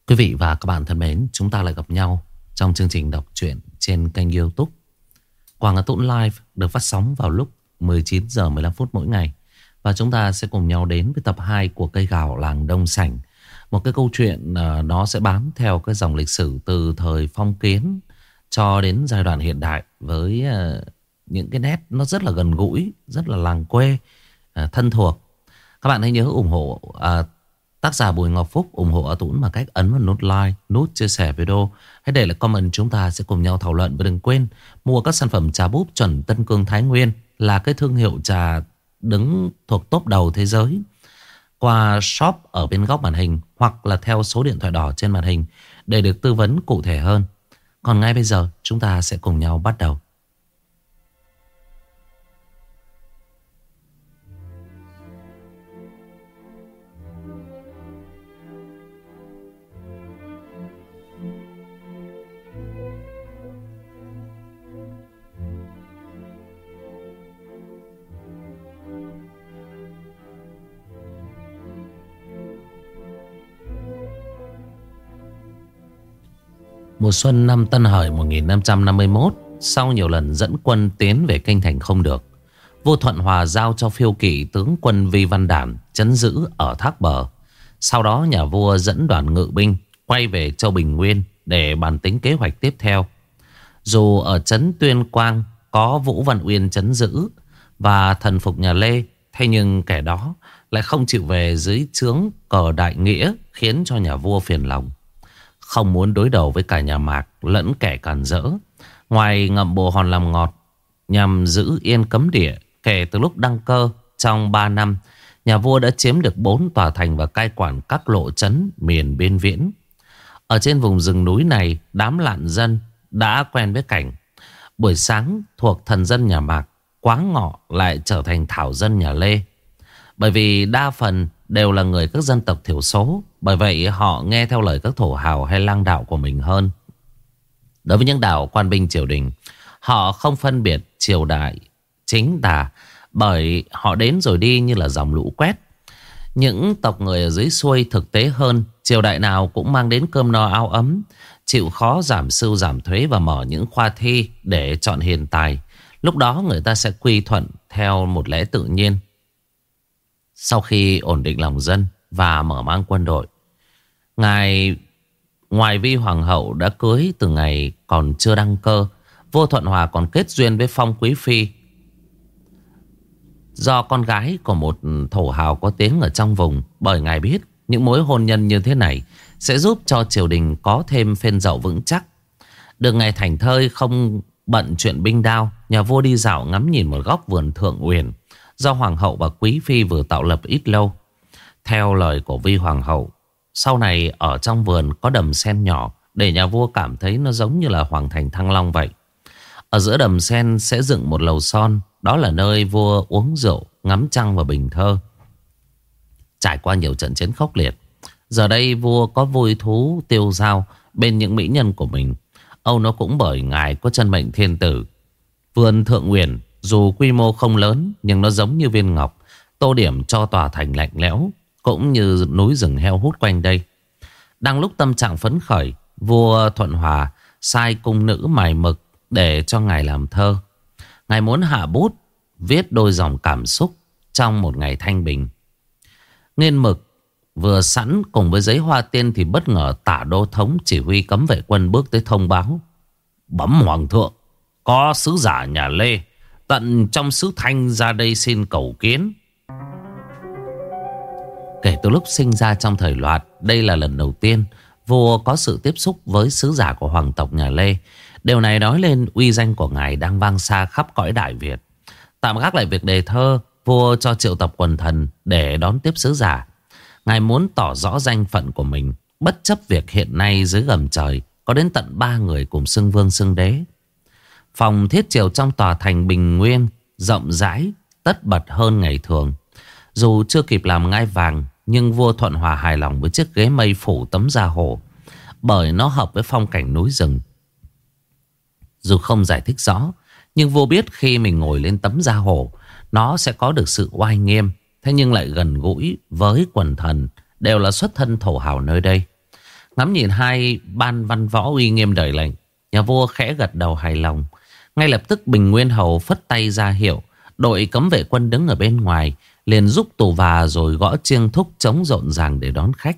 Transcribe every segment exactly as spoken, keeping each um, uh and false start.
Quý vị và các bạn thân mến, chúng ta lại gặp nhau trong chương trình đọc truyện trên kênh YouTube Quảng Hà Tũng Live, được phát sóng vào lúc mười chín giờ mười lăm phút mỗi ngày. Và chúng ta sẽ cùng nhau đến với tập hai của Cây Gạo Làng Đông Sảnh. Một cái câu chuyện uh, nó sẽ bám theo cái dòng lịch sử từ thời phong kiến cho đến giai đoạn hiện đại, với uh, những cái nét nó rất là gần gũi, rất là làng quê, uh, thân thuộc. Các bạn hãy nhớ ủng hộ uh, tác giả Bùi Ngọc Phúc, ủng hộ A Tũng bằng cách ấn vào nút like, nút chia sẻ video. Hãy để lại comment, chúng ta sẽ cùng nhau thảo luận. Và đừng quên mua các sản phẩm trà búp chuẩn Tân Cương Thái Nguyên, là cái thương hiệu trà đứng thuộc top đầu thế giới, qua shop ở bên góc màn hình hoặc là theo số điện thoại đỏ trên màn hình để được tư vấn cụ thể hơn. Còn ngay bây giờ chúng ta sẽ cùng nhau bắt đầu. Mùa xuân năm Tân Hợi một nghìn năm trăm năm mươi mốt, sau nhiều lần dẫn quân tiến về kinh thành không được, vua Thuận Hòa giao cho phiêu kỵ tướng quân Vi Văn Đản trấn giữ ở Thác Bờ. Sau đó nhà vua dẫn đoàn ngự binh quay về Châu Bình Nguyên để bàn tính kế hoạch tiếp theo. Dù ở trấn Tuyên Quang có Vũ Văn Uyên trấn giữ và thần phục nhà Lê, thế nhưng kẻ đó lại không chịu về dưới trướng cờ đại nghĩa, khiến cho nhà vua phiền lòng. Không muốn đối đầu với cả nhà Mạc lẫn kẻ càn rỡ, ngoài ngậm bồ hòn làm ngọt nhằm giữ yên cấm địa, kể từ lúc đăng cơ trong ba năm, nhà vua đã chiếm được bốn tòa thành và cai quản các lộ trấn miền biên viễn. Ở trên vùng rừng núi này, đám lạn dân đã quen với cảnh buổi sáng thuộc thần dân nhà Mạc, quá ngọ lại trở thành thảo dân nhà Lê. Bởi vì đa phần đều là người các dân tộc thiểu số, bởi vậy họ nghe theo lời các thổ hào hay lang đạo của mình hơn. Đối với những đạo quan binh triều đình, họ không phân biệt triều đại chính tà, bởi họ đến rồi đi như là dòng lũ quét. Những tộc người ở dưới xuôi thực tế hơn, triều đại nào cũng mang đến cơm no áo ấm, chịu khó giảm sưu giảm thuế và mở những khoa thi để chọn hiền tài. Lúc đó người ta sẽ quy thuận theo một lẽ tự nhiên. Sau khi ổn định lòng dân và mở mang quân đội, ngài ngoài Vi Hoàng hậu đã cưới từ ngày còn chưa đăng cơ, vua Thuận Hòa còn kết duyên với Phong Quý Phi, do con gái của một thổ hào có tiếng ở trong vùng. Bởi ngài biết những mối hôn nhân như thế này sẽ giúp cho triều đình có thêm phên dậu vững chắc. Được ngày thảnh thơi không bận chuyện binh đao, nhà vua đi dạo ngắm nhìn một góc vườn Thượng Uyển do Hoàng hậu và Quý Phi vừa tạo lập ít lâu. Theo lời của Vi Hoàng hậu, sau này ở trong vườn có đầm sen nhỏ, để nhà vua cảm thấy nó giống như là Hoàng thành Thăng Long vậy. Ở giữa đầm sen sẽ dựng một lầu son, đó là nơi vua uống rượu, ngắm trăng và bình thơ. Trải qua nhiều trận chiến khốc liệt, giờ đây vua có vui thú tiêu dao bên những mỹ nhân của mình. Âu nó cũng bởi ngài có chân mệnh thiên tử. Vườn Thượng Uyển dù quy mô không lớn, nhưng nó giống như viên ngọc, tô điểm cho tòa thành lạnh lẽo, cũng như núi rừng heo hút quanh đây. Đang lúc tâm trạng phấn khởi, vua Thuận Hòa sai cung nữ mài mực để cho ngài làm thơ. Ngài muốn hạ bút, viết đôi dòng cảm xúc trong một ngày thanh bình. Nghiên mực vừa sẵn cùng với giấy hoa tiên thì bất ngờ Tả Đô Thống chỉ huy cấm vệ quân bước tới thông báo: bẩm hoàng thượng, có sứ giả nhà Lê tận trong xứ Thanh ra đây xin cầu kiến. Kể từ lúc sinh ra trong thời loạn, đây là lần đầu tiên vua có sự tiếp xúc với sứ giả của hoàng tộc nhà Lê. Điều này nói lên uy danh của ngài đang vang xa khắp cõi Đại Việt. Tạm gác lại việc đề thơ, vua cho triệu tập quần thần để đón tiếp sứ giả. Ngài muốn tỏ rõ danh phận của mình, bất chấp việc hiện nay dưới gầm trời có đến tận ba người cùng xưng vương xưng đế. Phòng thiết triều trong tòa thành Bình Nguyên rộng rãi, tất bật hơn ngày thường. Dù chưa kịp làm ngai vàng, nhưng vua Thuận Hòa hài lòng với chiếc ghế mây phủ tấm da hổ, bởi nó hợp với phong cảnh núi rừng. Dù không giải thích rõ, nhưng vua biết khi mình ngồi lên tấm da hổ, nó sẽ có được sự oai nghiêm, thế nhưng lại gần gũi với quần thần, đều là xuất thân thổ hào nơi đây. Ngắm nhìn hai ban văn võ uy nghiêm đợi lệnh, nhà vua khẽ gật đầu hài lòng. Ngay lập tức Bình Nguyên Hầu phất tay ra hiệu. Đội cấm vệ quân đứng ở bên ngoài liền giúp tù và rồi gõ chiêng thúc trống rộn ràng để đón khách.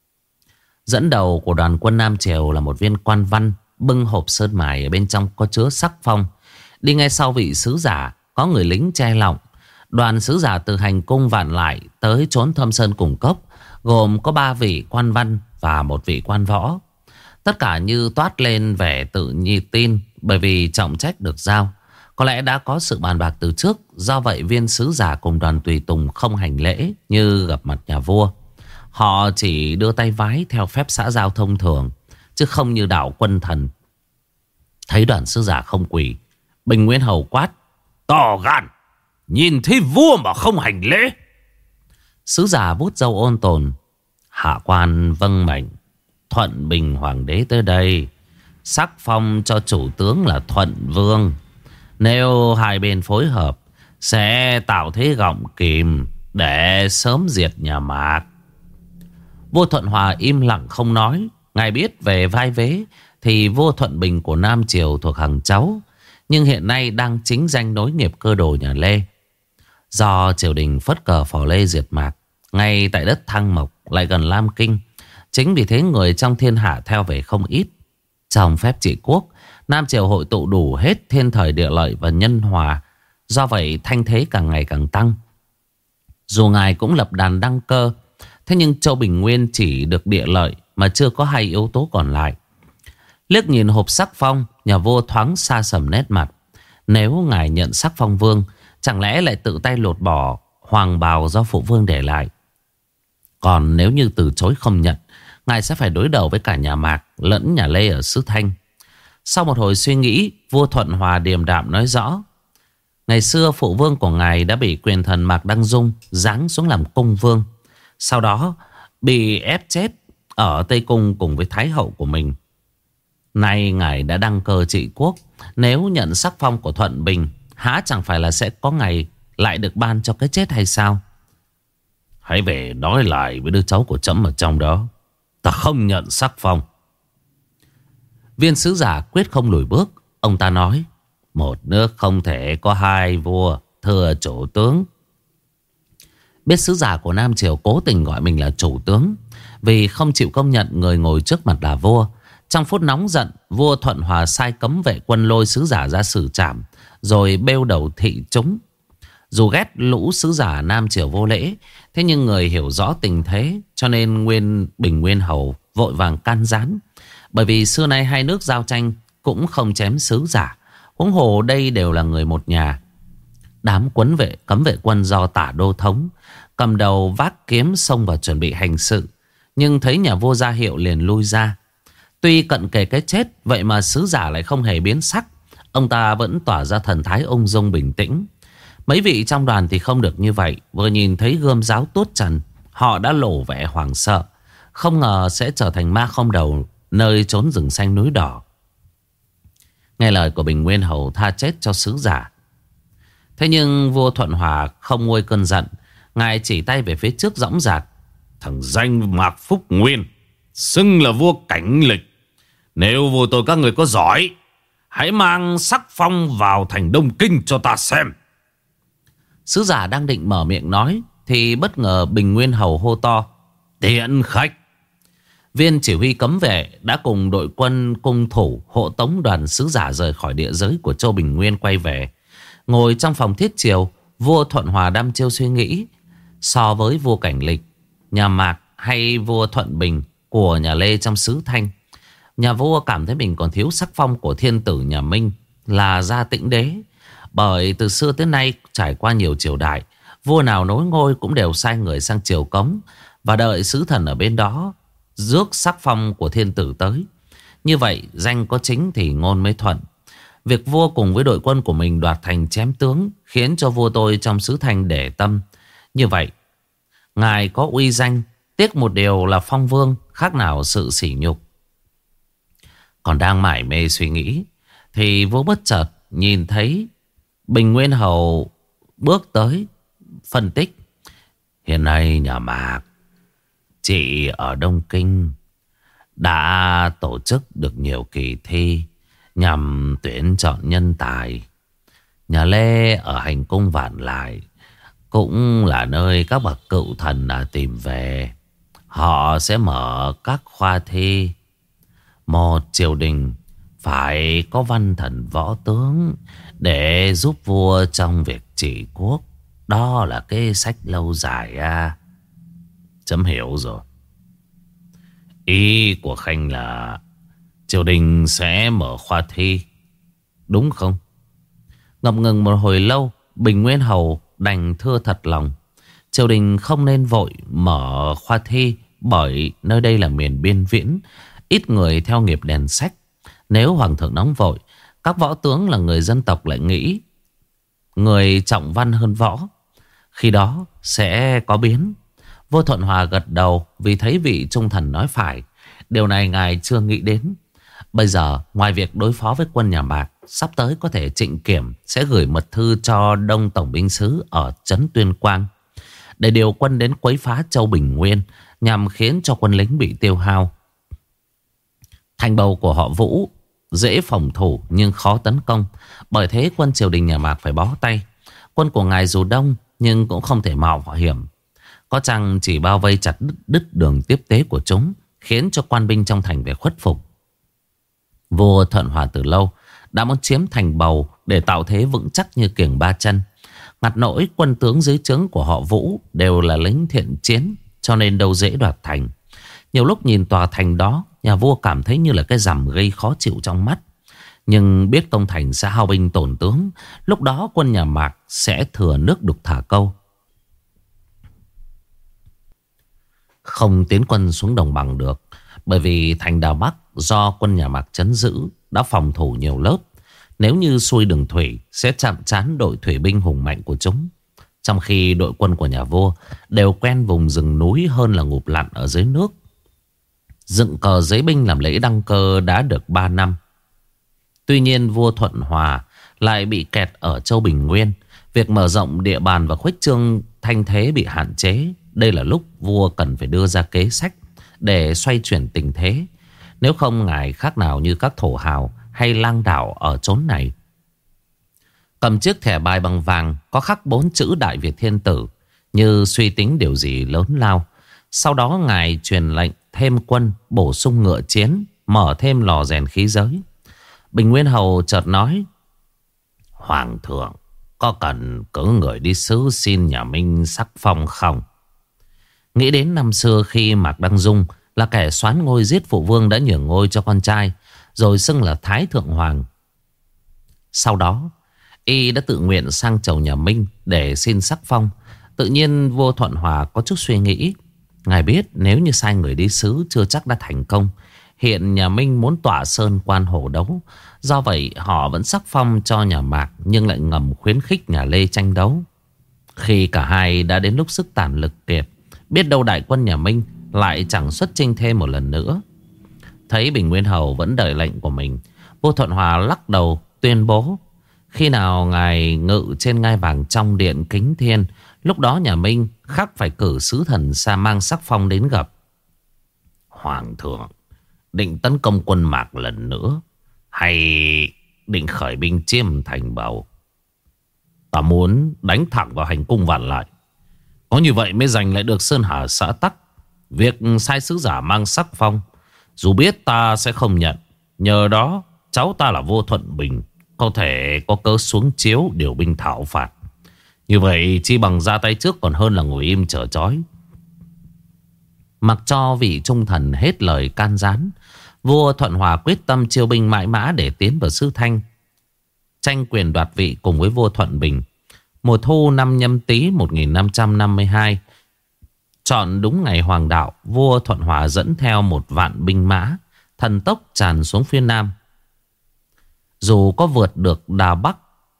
Dẫn đầu của đoàn quân Nam Triều là một viên quan văn bưng hộp sơn mài, ở bên trong có chứa sắc phong. Đi ngay sau vị sứ giả có người lính che lọng. Đoàn sứ giả từ hành cung vạn lại tới trốn Thâm Sơn Cùng Cốc, gồm có ba vị quan văn và một vị quan võ. Tất cả như toát lên vẻ tự nhi tin, bởi vì trọng trách được giao. Có lẽ đã có sự bàn bạc từ trước, do vậy viên sứ giả cùng đoàn tùy tùng không hành lễ như gặp mặt nhà vua. Họ chỉ đưa tay vái theo phép xã giao thông thường, chứ không như đạo quân thần. Thấy đoàn sứ giả không quỳ, Bình Nguyên Hầu quát: to gan, nhìn thấy vua mà không hành lễ. Sứ giả vuốt râu ôn tồn: hạ quan vâng mệnh, Thuận Bình Hoàng đế tới đây, sắc phong cho chủ tướng là Thuận Vương. Nếu hai bên phối hợp, sẽ tạo thế gọng kìm để sớm diệt nhà Mạc. Vua Thuận Hòa im lặng không nói. Ngài biết về vai vế thì vua Thuận Bình của Nam Triều thuộc hàng cháu, nhưng hiện nay đang chính danh nối nghiệp cơ đồ nhà Lê. Do triều đình phất cờ phò Lê diệt Mạc ngay tại đất Thăng Mộc, lại gần Lam Kinh, chính vì thế người trong thiên hạ theo về không ít. Trong phép trị quốc, Nam Triều hội tụ đủ hết thiên thời địa lợi và nhân hòa. Do vậy thanh thế càng ngày càng tăng. Dù ngài cũng lập đàn đăng cơ, thế nhưng Châu Bình Nguyên chỉ được địa lợi mà chưa có hai yếu tố còn lại. Liếc nhìn hộp sắc phong, nhà vua thoáng xa sầm nét mặt. Nếu ngài nhận sắc phong vương, chẳng lẽ lại tự tay lột bỏ hoàng bào do phụ vương để lại? Còn nếu như từ chối không nhận, ngài sẽ phải đối đầu với cả nhà Mạc lẫn nhà Lê ở xứ Thanh. Sau một hồi suy nghĩ, vua Thuận Hòa điềm đạm nói rõ: ngày xưa phụ vương của ngài đã bị quyền thần Mạc Đăng Dung giáng xuống làm cung vương, sau đó bị ép chết ở Tây Cung cùng với thái hậu của mình. Nay ngài đã đăng cơ trị quốc, nếu nhận sắc phong của Thuận Bình, há chẳng phải là sẽ có ngày lại được ban cho cái chết hay sao? Hãy về nói lại với đứa cháu của trẫm ở trong đó, ta không nhận sắc phong. Viên sứ giả quyết không lùi bước. Ông ta nói: một nước không thể có hai vua, thưa chủ tướng. Biết sứ giả của Nam Triều cố tình gọi mình là chủ tướng vì không chịu công nhận người ngồi trước mặt là vua. Trong phút nóng giận, vua Thuận Hòa sai cấm vệ quân lôi sứ giả ra xử trảm, rồi bêu đầu thị chúng. Dù ghét lũ sứ giả Nam Triều vô lễ, thế nhưng người hiểu rõ tình thế, cho nên Nguyên Bình Nguyên Hầu vội vàng can gián. Bởi vì xưa nay hai nước giao tranh cũng không chém sứ giả, huống hồ đây đều là người một nhà. Đám quấn vệ cấm vệ quân do Tả Đô Thống cầm đầu vác kiếm xông vào chuẩn bị hành sự, nhưng thấy nhà vua ra hiệu liền lui ra. Tuy cận kề cái chết, vậy mà sứ giả lại không hề biến sắc. Ông ta vẫn tỏa ra thần thái ung dung bình tĩnh. Mấy vị trong đoàn thì không được như vậy. Vừa nhìn thấy gươm giáo tuốt trần, họ đã lộ vẻ hoảng sợ, không ngờ sẽ trở thành ma không đầu nơi trốn rừng xanh núi đỏ. Nghe lời của Bình Nguyên Hầu tha chết cho sứ giả. Thế nhưng vua Thuận Hòa không nguôi cơn giận. Ngài chỉ tay về phía trước dõng dạc: thằng danh Mạc Phúc Nguyên xưng là vua Cảnh Lịch. Nếu vua tôi các người có giỏi, hãy mang sắc phong vào thành Đông Kinh cho ta xem. Sứ giả đang định mở miệng nói thì bất ngờ Bình Nguyên Hầu hô to: tiễn khách. Viên chỉ huy cấm vệ đã cùng đội quân cung thủ hộ tống đoàn sứ giả rời khỏi địa giới của Châu Bình Nguyên quay về. Ngồi trong phòng thiết triều, vua Thuận Hòa đăm chiêu suy nghĩ. So với vua Cảnh Lịch, nhà Mạc hay vua Thuận Bình của nhà Lê trong xứ Thanh, nhà vua cảm thấy mình còn thiếu sắc phong của thiên tử nhà Minh là Gia Tĩnh Đế. Bởi từ xưa tới nay trải qua nhiều triều đại, vua nào nối ngôi cũng đều sai người sang triều cống và đợi sứ thần ở bên đó rước sắc phong của thiên tử tới. Như vậy danh có chính thì ngôn mới thuận. Việc vua cùng với đội quân của mình đoạt thành chém tướng khiến cho vua tôi trong xứ Thanh để tâm. Như vậy ngài có uy danh, tiếc một điều là phong vương, khác nào sự sỉ nhục. Còn đang mải mê suy nghĩ thì vua bất chợt nhìn thấy Bình Nguyên Hầu bước tới, phân tích: hiện nay nhà Mạc chỉ ở Đông Kinh, đã tổ chức được nhiều kỳ thi nhằm tuyển chọn nhân tài. Nhà Lê ở hành cung Vạn Lại cũng là nơi các bậc cựu thần đã tìm về. Họ sẽ mở các khoa thi. Một triều đình phải có văn thần võ tướng để giúp vua trong việc trị quốc. Đó là cái sách lâu dài à. Chấm hiểu rồi. Ý của Khanh là triều đình sẽ mở khoa thi, đúng không? Ngập ngừng một hồi lâu, Bình Nguyên Hầu đành thưa thật lòng. Triều đình không nên vội mở khoa thi, bởi nơi đây là miền biên viễn, ít người theo nghiệp đèn sách. Nếu hoàng thượng nóng vội, các võ tướng là người dân tộc lại nghĩ người trọng văn hơn võ, khi đó sẽ có biến. Vua Thuận Hòa gật đầu vì thấy vị trung thần nói phải. Điều này ngài chưa nghĩ đến. Bây giờ ngoài việc đối phó với quân nhà Mạc, sắp tới có thể Trịnh Kiểm sẽ gửi mật thư cho Đông Tổng binh sứ ở trấn Tuyên Quang để điều quân đến quấy phá châu Bình Nguyên, nhằm khiến cho quân lính bị tiêu hao. Thành bầu của họ Vũ dễ phòng thủ nhưng khó tấn công, bởi thế quân triều đình nhà Mạc phải bó tay. Quân của ngài dù đông nhưng cũng không thể mạo hiểm, có chăng chỉ bao vây chặt đứt, đứt đường tiếp tế của chúng, khiến cho quan binh trong thành phải khuất phục. Vua Thuận Hòa từ lâu đã muốn chiếm thành bầu để tạo thế vững chắc như kiềng ba chân. Ngặt nỗi quân tướng dưới trướng của họ Vũ đều là lính thiện chiến, cho nên đâu dễ đoạt thành. Nhiều lúc nhìn tòa thành đó, nhà vua cảm thấy như là cái rằm gây khó chịu trong mắt. Nhưng biết công thành sẽ hao binh tổn tướng, lúc đó quân nhà Mạc sẽ thừa nước đục thả câu, không tiến quân xuống đồng bằng được. Bởi vì thành Đào Bắc do quân nhà Mạc trấn giữ đã phòng thủ nhiều lớp. Nếu như xuôi đường thủy sẽ chạm trán đội thủy binh hùng mạnh của chúng. Trong khi đội quân của nhà vua đều quen vùng rừng núi hơn là ngụp lặn ở dưới nước. Dựng cờ giấy binh làm lễ đăng cơ đã được ba năm. Tuy nhiên vua Thuận Hòa lại bị kẹt ở châu Bình Nguyên. Việc mở rộng địa bàn và khuếch trương thanh thế bị hạn chế. Đây là lúc vua cần phải đưa ra kế sách để xoay chuyển tình thế. Nếu không, ngài khác nào như các thổ hào hay lang đảo ở chốn này. Cầm chiếc thẻ bài bằng vàng có khắc bốn chữ Đại Việt Thiên Tử, như suy tính điều gì lớn lao. Sau đó ngài truyền lệnh thêm quân, bổ sung ngựa chiến, mở thêm lò rèn khí giới. Bình Nguyên Hầu chợt nói: Hoàng thượng có cần cử người đi sứ xin nhà Minh sắc phong không? Nghĩ đến năm xưa khi Mạc Đăng Dung là kẻ soán ngôi giết phụ vương đã nhường ngôi cho con trai, rồi xưng là Thái Thượng Hoàng. Sau đó y đã tự nguyện sang chầu nhà Minh để xin sắc phong. Tự nhiên vua Thuận Hòa có chút suy nghĩ. Ngài biết nếu như sai người đi sứ chưa chắc đã thành công. Hiện nhà Minh muốn tọa sơn quan hổ đấu, do vậy họ vẫn sắc phong cho nhà Mạc, nhưng lại ngầm khuyến khích nhà Lê tranh đấu. Khi cả hai đã đến lúc sức tàn lực kiệt, biết đâu đại quân nhà Minh lại chẳng xuất chinh thêm một lần nữa. Thấy Bình Nguyên Hầu vẫn đợi lệnh của mình, vua Thuận Hòa lắc đầu tuyên bố: Khi nào ngài ngự trên ngai vàng trong điện Kính Thiên, lúc đó nhà Minh khắc phải cử sứ thần xa mang sắc phong đến gặp. Hoàng thượng định tấn công quân Mạc lần nữa, hay định khởi binh chiếm thành bầu? Ta muốn đánh thẳng vào hành cung Vạn Lại. Có như vậy mới giành lại được Sơn Hà xã Tắc. Việc sai sứ giả mang sắc phong, dù biết ta sẽ không nhận, nhờ đó cháu ta là vua Thuận Bình có thể có cớ xuống chiếu điều binh thảo phạt. Như vậy chi bằng ra tay trước còn hơn là ngồi im chờ chói. Mặc cho vị trung thần hết lời can gián, vua Thuận Hòa quyết tâm chiêu binh mãi mã để tiến vào Sư Thanh, tranh quyền đoạt vị cùng với vua Thuận Bình. Mùa thu năm Nhâm Tý một nghìn năm trăm năm mươi hai, chọn đúng ngày hoàng đạo, vua Thuận Hòa dẫn theo một vạn binh mã thần tốc tràn xuống phía nam. Dù có vượt được Đà Bắc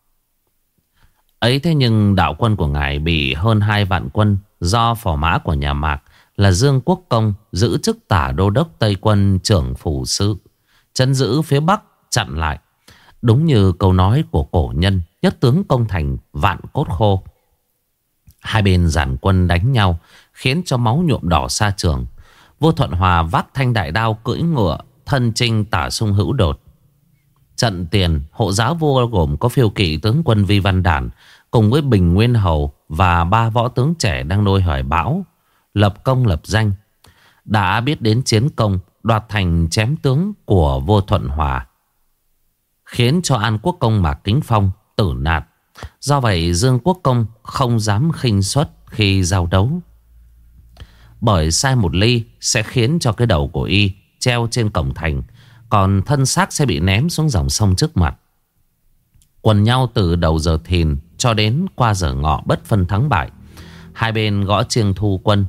ấy, thế nhưng đạo quân của ngài bị hơn hai vạn quân do phò mã của nhà Mạc là Dương Quốc Công giữ chức tả đô đốc Tây quân trưởng phủ sự, trấn giữ phía bắc chặn lại. Đúng như câu nói của cổ nhân: nhất tướng công thành vạn cốt khô. Hai bên giản quân đánh nhau khiến cho máu nhuộm đỏ sa trường. Vua Thuận Hòa vác thanh đại đao cưỡi ngựa, thân chinh tả sung hữu đột. Trận tiền hộ giáo vua gồm có phiêu kỵ tướng quân Vi Văn Đản cùng với Bình Nguyên Hầu và ba võ tướng trẻ đang nuôi hoài bão, lập công lập danh, đã biết đến chiến công đoạt thành chém tướng của vua Thuận Hòa, khiến cho An Quốc công Mạc Kính Phong tử nạn. Do vậy Dương Quốc công không dám khinh suất khi giao đấu, bởi sai một ly sẽ khiến cho cái đầu của y treo trên cổng thành, còn thân xác sẽ bị ném xuống dòng sông trước mặt. Quần nhau từ đầu giờ thìn cho đến qua giờ ngọ bất phân thắng bại. Hai bên gõ chiêng thu quân.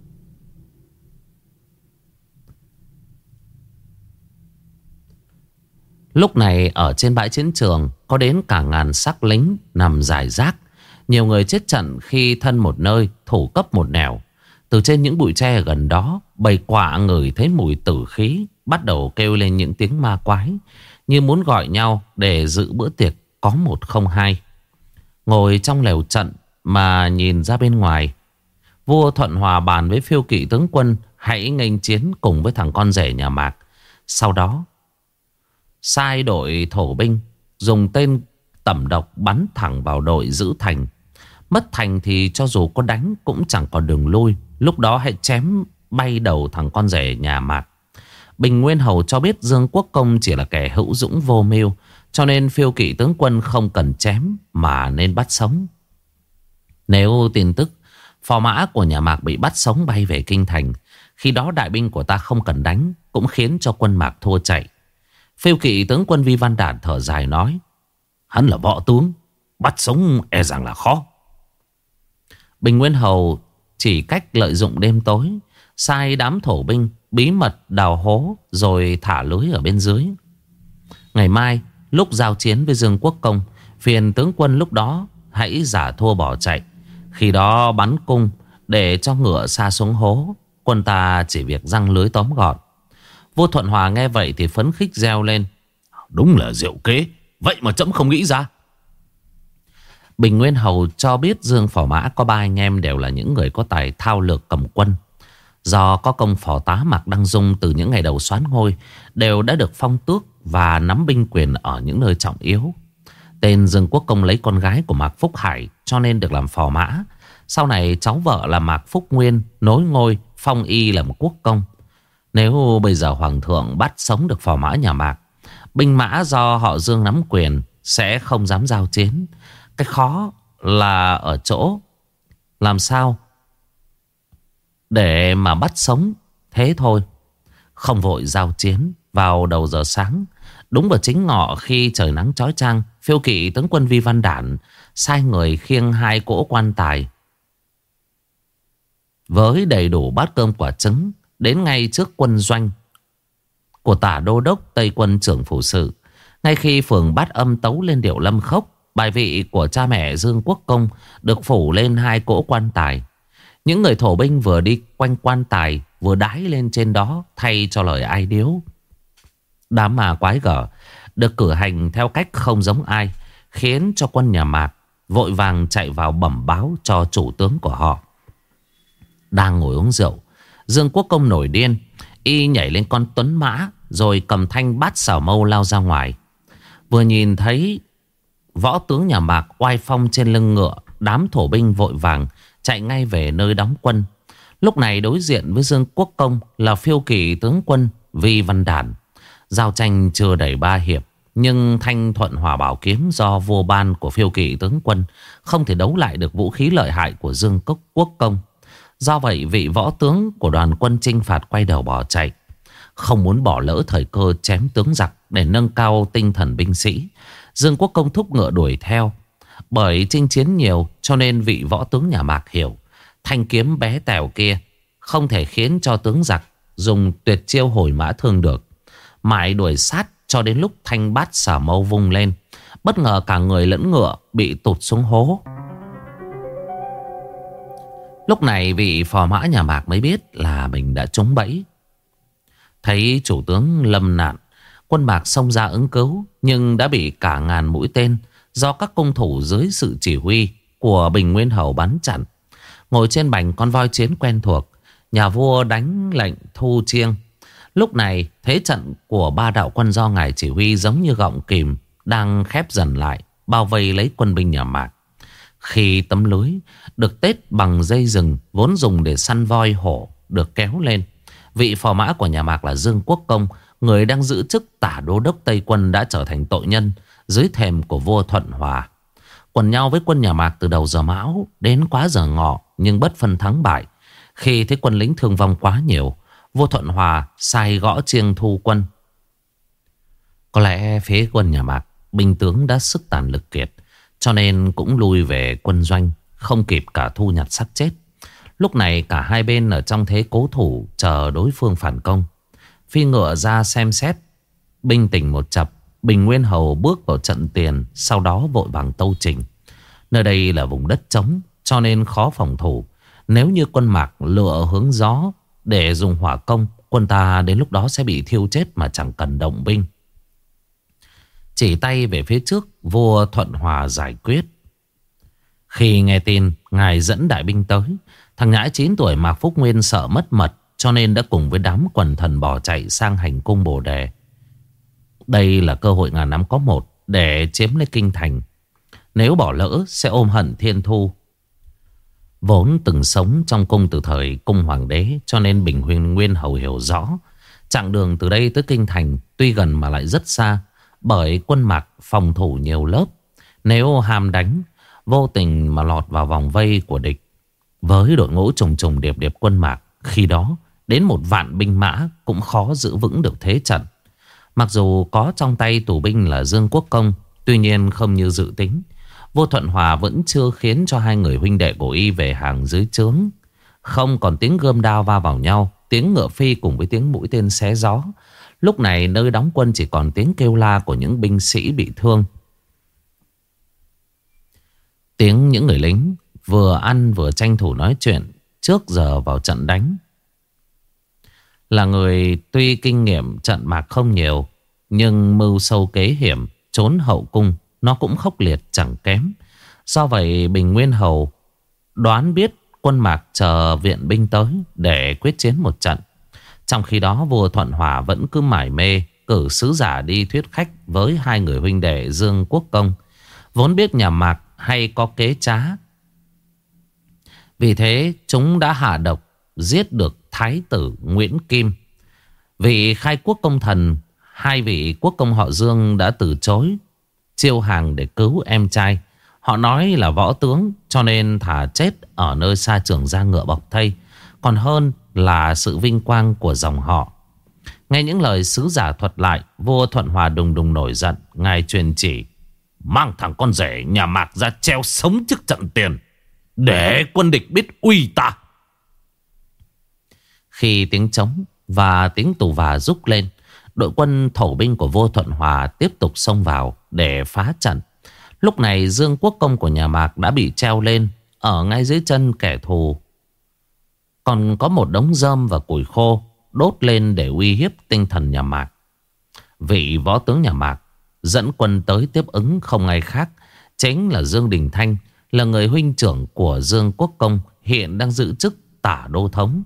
Lúc này ở trên bãi chiến trường có đến cả ngàn xác lính nằm rải rác. Nhiều người chết trận khi thân một nơi, thủ cấp một nẻo. Từ trên những bụi tre gần đó, bầy quạ ngửi thấy mùi tử khí, bắt đầu kêu lên những tiếng ma quái, như muốn gọi nhau để dự bữa tiệc có một không hai. Ngồi trong lều trận mà nhìn ra bên ngoài, vua Thuận Hòa bàn với phiêu kỵ tướng quân hãy nghênh chiến cùng với thằng con rể nhà Mạc. Sau đó sai đội thổ binh dùng tên tẩm độc bắn thẳng vào đội giữ thành. Mất thành thì cho dù có đánh cũng chẳng còn đường lui. Lúc đó hãy chém bay đầu thằng con rể nhà Mạc. Bình Nguyên Hầu cho biết Dương Quốc công chỉ là kẻ hữu dũng vô mưu, cho nên phiêu kỵ tướng quân không cần chém mà nên bắt sống. Nếu tin tức phò mã của nhà Mạc bị bắt sống bay về kinh thành, khi đó đại binh của ta không cần đánh cũng khiến cho quân Mạc thua chạy. Phiêu kỵ tướng quân Vi Văn Đản thở dài nói: hắn là võ tướng, bắt sống e rằng là khó. Bình Nguyên Hầu chỉ cách lợi dụng đêm tối, sai đám thổ binh bí mật đào hố rồi thả lưới ở bên dưới. Ngày mai lúc giao chiến với Dương Quốc công, phiền tướng quân lúc đó hãy giả thua bỏ chạy. Khi đó bắn cung để cho ngựa sa xuống hố, quân ta chỉ việc giăng lưới tóm gọn. Vua Thuận Hòa nghe vậy thì phấn khích reo lên: đúng là diệu kế, vậy mà trẫm không nghĩ ra. Bình Nguyên Hầu cho biết Dương Phò Mã có ba anh em đều là những người có tài thao lược cầm quân. Do có công phò tá Mạc Đăng Dung từ những ngày đầu soán ngôi đều đã được phong tước và nắm binh quyền ở những nơi trọng yếu. Tên Dương Quốc công lấy con gái của Mạc Phúc Hải cho nên được làm phò mã. Sau này cháu vợ là Mạc Phúc Nguyên nối ngôi, phong y làm quốc công. Nếu bây giờ hoàng thượng bắt sống được phò mã nhà Mạc, binh mã do họ Dương nắm quyền sẽ không dám giao chiến. Cái khó là ở chỗ làm sao để mà bắt sống thế thôi. Không vội giao chiến. Vào đầu giờ sáng, đúng vào chính ngọ khi trời nắng chói chang, phiêu kỵ tướng quân Vi Văn Đản sai người khiêng hai cỗ quan tài với đầy đủ bát cơm quả trứng đến ngay trước quân doanh của tả đô đốc Tây quân trưởng phủ sự. Ngay khi phường Bát Âm tấu lên điệu Lâm Khốc, bài vị của cha mẹ Dương Quốc công được phủ lên hai cỗ quan tài. Những người thổ binh vừa đi quanh quan tài vừa đái lên trên đó thay cho lời ai điếu. Đám ma quái gở được cử hành theo cách không giống ai, khiến cho quân nhà Mạc vội vàng chạy vào bẩm báo cho chủ tướng của họ. Đang ngồi uống rượu, Dương Quốc công nổi điên, y nhảy lên con tuấn mã rồi cầm thanh bát xào mâu lao ra ngoài. Vừa nhìn thấy võ tướng nhà Mạc oai phong trên lưng ngựa, đám thổ binh vội vàng chạy ngay về nơi đóng quân. Lúc này đối diện với Dương Quốc công là phiêu kỵ tướng quân Vi Văn Đản. Giao tranh chưa đầy ba hiệp, nhưng thanh thuận hỏa bảo kiếm do vua ban của phiêu kỵ tướng quân không thể đấu lại được vũ khí lợi hại của Dương Cốc Quốc công. Do vậy vị võ tướng của đoàn quân chinh phạt quay đầu bỏ chạy. Không muốn bỏ lỡ thời cơ chém tướng giặc để nâng cao tinh thần binh sĩ, Dương Quốc công thúc ngựa đuổi theo. Bởi chinh chiến nhiều cho nên vị võ tướng nhà Mạc hiểu thanh kiếm bé tẻo kia không thể khiến cho tướng giặc dùng tuyệt chiêu hồi mã thương được. Mãi đuổi sát cho đến lúc thanh bát xả mâu vung lên, bất ngờ cả người lẫn ngựa bị tụt xuống hố. Lúc này vị phò mã nhà Mạc mới biết là mình đã trúng bẫy. Thấy chủ tướng lâm nạn, quân Mạc xông ra ứng cứu, nhưng đã bị cả ngàn mũi tên do các cung thủ dưới sự chỉ huy của Bình Nguyên Hầu bắn chặn. Ngồi trên bành con voi chiến quen thuộc, Nhà vua đánh lệnh thu chiêng. Lúc này thế trận của ba đạo quân do ngài chỉ huy giống như gọng kìm đang khép dần lại, bao vây lấy quân binh nhà Mạc. Khi tấm lưới được tết bằng dây rừng vốn dùng để săn voi hổ được kéo lên, vị phò mã của nhà Mạc là Dương Quốc Công, người đang giữ chức tả đô đốc Tây quân, đã trở thành tội nhân dưới thềm của vua Thuận Hòa. Quần nhau với quân nhà Mạc từ đầu giờ mão đến quá giờ ngọ, nhưng bất phân thắng bại. Khi thấy quân lính thương vong quá nhiều, vua Thuận Hòa sai gõ chiêng thu quân. Có lẽ phía quân nhà Mạc binh tướng đã sức tàn lực kiệt, cho nên cũng lui về quân doanh, không kịp cả thu nhặt xác chết. Lúc này cả hai bên ở trong thế cố thủ, chờ đối phương phản công. Phi ngựa ra xem xét, binh tình một chập, Bình Nguyên Hầu bước vào trận tiền, sau đó vội vàng tâu trình. Nơi đây là vùng đất trống, cho nên khó phòng thủ. Nếu như quân Mạc lựa hướng gió để dùng hỏa công, quân ta đến lúc đó sẽ bị thiêu chết mà chẳng cần động binh. Chỉ tay về phía trước, vua Thuận Hòa giải quyết. Khi nghe tin ngài dẫn đại binh tới, thằng nhãi chín tuổi Mạc Phúc Nguyên sợ mất mật, cho nên đã cùng với đám quần thần bỏ chạy sang hành cung Bồ Đề. Đây là cơ hội ngàn năm có một để chiếm lấy kinh thành. Nếu bỏ lỡ sẽ ôm hận thiên thu. Vốn từng sống trong cung từ thời cung hoàng đế, cho nên Bình Huyền Nguyên Hầu hiểu rõ chặng đường từ đây tới kinh thành tuy gần mà lại rất xa, bởi quân Mạc phòng thủ nhiều lớp. Nếu ham đánh, vô tình mà lọt vào vòng vây của địch, với đội ngũ trùng trùng điệp điệp quân Mạc, khi đó đến một vạn binh mã cũng khó giữ vững được thế trận. Mặc dù có trong tay tù binh là Dương Quốc Công, tuy nhiên không như dự tính, vua Thuận Hòa vẫn chưa khiến cho hai người huynh đệ của y về hàng dưới trướng. Không còn tiếng gươm đao va vào nhau, tiếng ngựa phi cùng với tiếng mũi tên xé gió. Lúc này nơi đóng quân chỉ còn tiếng kêu la của những binh sĩ bị thương, tiếng những người lính vừa ăn vừa tranh thủ nói chuyện trước giờ vào trận đánh. Là người tuy kinh nghiệm trận Mạc không nhiều, nhưng mưu sâu kế hiểm, trốn hậu cung nó cũng khốc liệt chẳng kém. Do vậy Bình Nguyên Hầu đoán biết quân Mạc chờ viện binh tới để quyết chiến một trận. Trong khi đó vua Thuận Hòa vẫn cứ mải mê cử sứ giả đi thuyết khách với hai người huynh đệ Dương Quốc Công. Vốn biết nhà Mạc hay có kế trá, vì thế chúng đã hạ độc giết được Thái tử Nguyễn Kim. Vị khai quốc công thần, hai vị quốc công họ Dương đã từ chối chiêu hàng để cứu em trai. Họ nói là võ tướng, cho nên thà chết ở nơi xa trường ra ngựa bọc thây, còn hơn là sự vinh quang của dòng họ. Nghe những lời sứ giả thuật lại, vua Thuận Hòa đùng đùng nổi giận. Ngài truyền chỉ mang thằng con rể nhà Mạc ra treo sống trước trận tiền, để quân địch biết uy ta. Khi tiếng trống và tiếng tù và rúc lên, đội quân thổ binh của vua Thuận Hòa tiếp tục xông vào để phá trận. Lúc này Dương Quốc Công của nhà Mạc đã bị treo lên ở ngay dưới chân kẻ thù. Còn có một đống rơm và củi khô đốt lên để uy hiếp tinh thần nhà Mạc. Vị võ tướng nhà Mạc dẫn quân tới tiếp ứng không ai khác chính là Dương Đình Thanh, là người huynh trưởng của Dương Quốc Công, hiện đang giữ chức tả đô thống.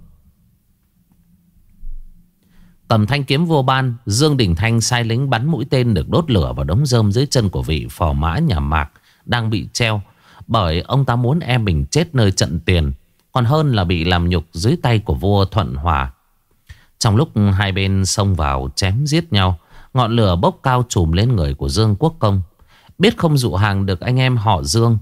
Cầm thanh kiếm vô ban, Dương Đình Thanh sai lính bắn mũi tên được đốt lửa vào đống rơm dưới chân của vị phò mã nhà Mạc đang bị treo, bởi ông ta muốn em mình chết nơi trận tiền, còn hơn là bị làm nhục dưới tay của vua Thuận Hòa. Trong lúc hai bên xông vào chém giết nhau, ngọn lửa bốc cao trùm lên người của Dương Quốc Công. Biết không dụ hàng được anh em họ Dương,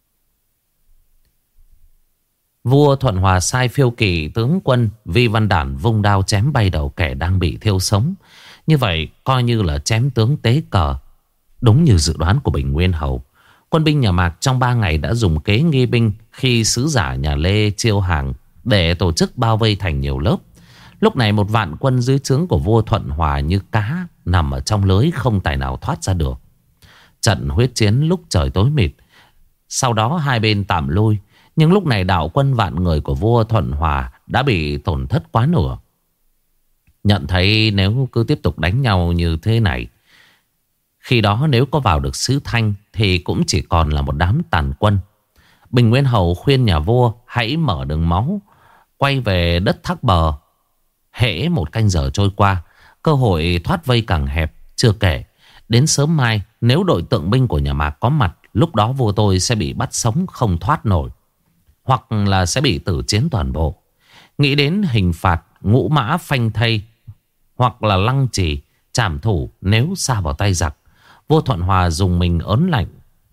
vua Thuận Hòa sai phiêu kỵ tướng quân Vi Văn Đản vung đao chém bay đầu kẻ đang bị thiêu sống. Như vậy coi như là chém tướng tế cờ. Đúng như dự đoán của Bình Nguyên Hầu, quân binh nhà Mạc trong ba ngày đã dùng kế nghi binh khi sứ giả nhà Lê chiêu hàng để tổ chức bao vây thành nhiều lớp. Lúc này một vạn quân dưới trướng của vua Thuận Hòa như cá nằm ở trong lưới, không tài nào thoát ra được. Trận huyết chiến lúc trời tối mịt, sau đó hai bên tạm lui. Nhưng lúc này đạo quân vạn người của vua Thuận Hòa đã bị tổn thất quá nửa. Nhận thấy nếu cứ tiếp tục đánh nhau như thế này, khi đó nếu có vào được xứ Thanh thì cũng chỉ còn là một đám tàn quân. Bình Nguyên Hầu khuyên nhà vua hãy mở đường máu quay về đất Thác Bờ. Hễ một canh giờ trôi qua, cơ hội thoát vây càng hẹp. Chưa kể, đến sớm mai nếu đội tượng binh của nhà Mạc có mặt, lúc đó vua tôi sẽ bị bắt sống không thoát nổi, hoặc là sẽ bị tử chiến toàn bộ. Nghĩ đến hình phạt ngũ mã phanh thây, hoặc là lăng trì trảm thủ nếu sa vào tay giặc, vua Thuận Hòa dùng mình ớn lạnh.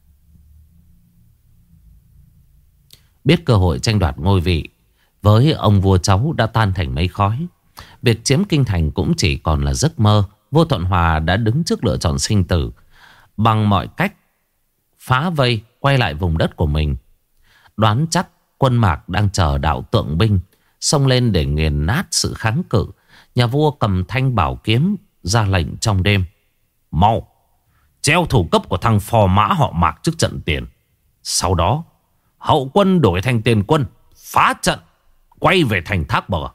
Biết cơ hội tranh đoạt ngôi vị với ông vua cháu đã tan thành mây khói, việc chiếm kinh thành cũng chỉ còn là giấc mơ. Vua Thuận Hòa đã đứng trước lựa chọn sinh tử. Bằng mọi cách phá vây, quay lại vùng đất của mình. Đoán chắc quân Mạc đang chờ đạo tượng binh xông lên để nghiền nát sự kháng cự. Nhà vua cầm thanh bảo kiếm ra lệnh trong đêm: mau treo thủ cấp của thằng phò mã họ Mạc trước trận tiền. Sau đó hậu quân đổi thành tiền quân, phá trận quay về thành Thác Bờ.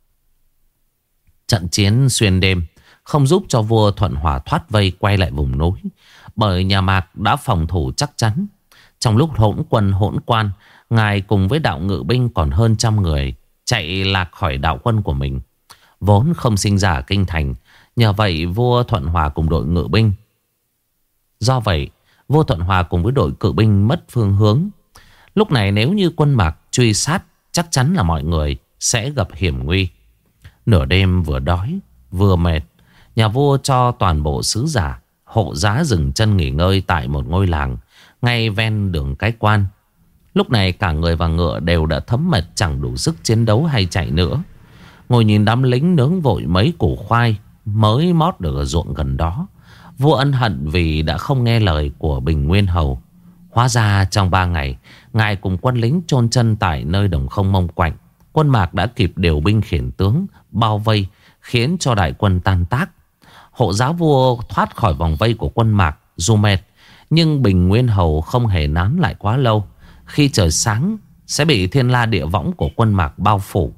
Trận chiến xuyên đêm không giúp cho vua Thuận Hòa thoát vây quay lại vùng núi, bởi nhà Mạc đã phòng thủ chắc chắn. Trong lúc hỗn quân hỗn quan, ngài cùng với đạo ngự binh còn hơn trăm người chạy lạc khỏi đạo quân của mình, vốn không sinh ra ở kinh thành. Nhờ vậy vua Thuận Hòa cùng đội ngự binh Do vậy vua Thuận Hòa cùng với đội cự binh mất phương hướng. Lúc này nếu như quân Mạc truy sát, chắc chắn là mọi người sẽ gặp hiểm nguy. Nửa đêm vừa đói vừa mệt, nhà vua cho toàn bộ sứ giả hộ giá dừng chân nghỉ ngơi tại một ngôi làng ngay ven đường cái quan. Lúc này cả người và ngựa đều đã thấm mệt, chẳng đủ sức chiến đấu hay chạy nữa. Ngồi nhìn đám lính nướng vội mấy củ khoai mới mót được ở ruộng gần đó, vua ân hận vì đã không nghe lời của Bình Nguyên Hầu. Hóa ra trong ba ngày, ngài cùng quân lính chôn chân tại nơi đồng không mông quạnh. Quân Mạc đã kịp điều binh khiển tướng bao vây, khiến cho đại quân tan tác. Hộ giáo vua thoát khỏi vòng vây của quân Mạc dù mệt, nhưng Bình Nguyên Hầu không hề nán lại quá lâu. Khi trời sáng sẽ bị thiên la địa võng của quân Mạc bao phủ.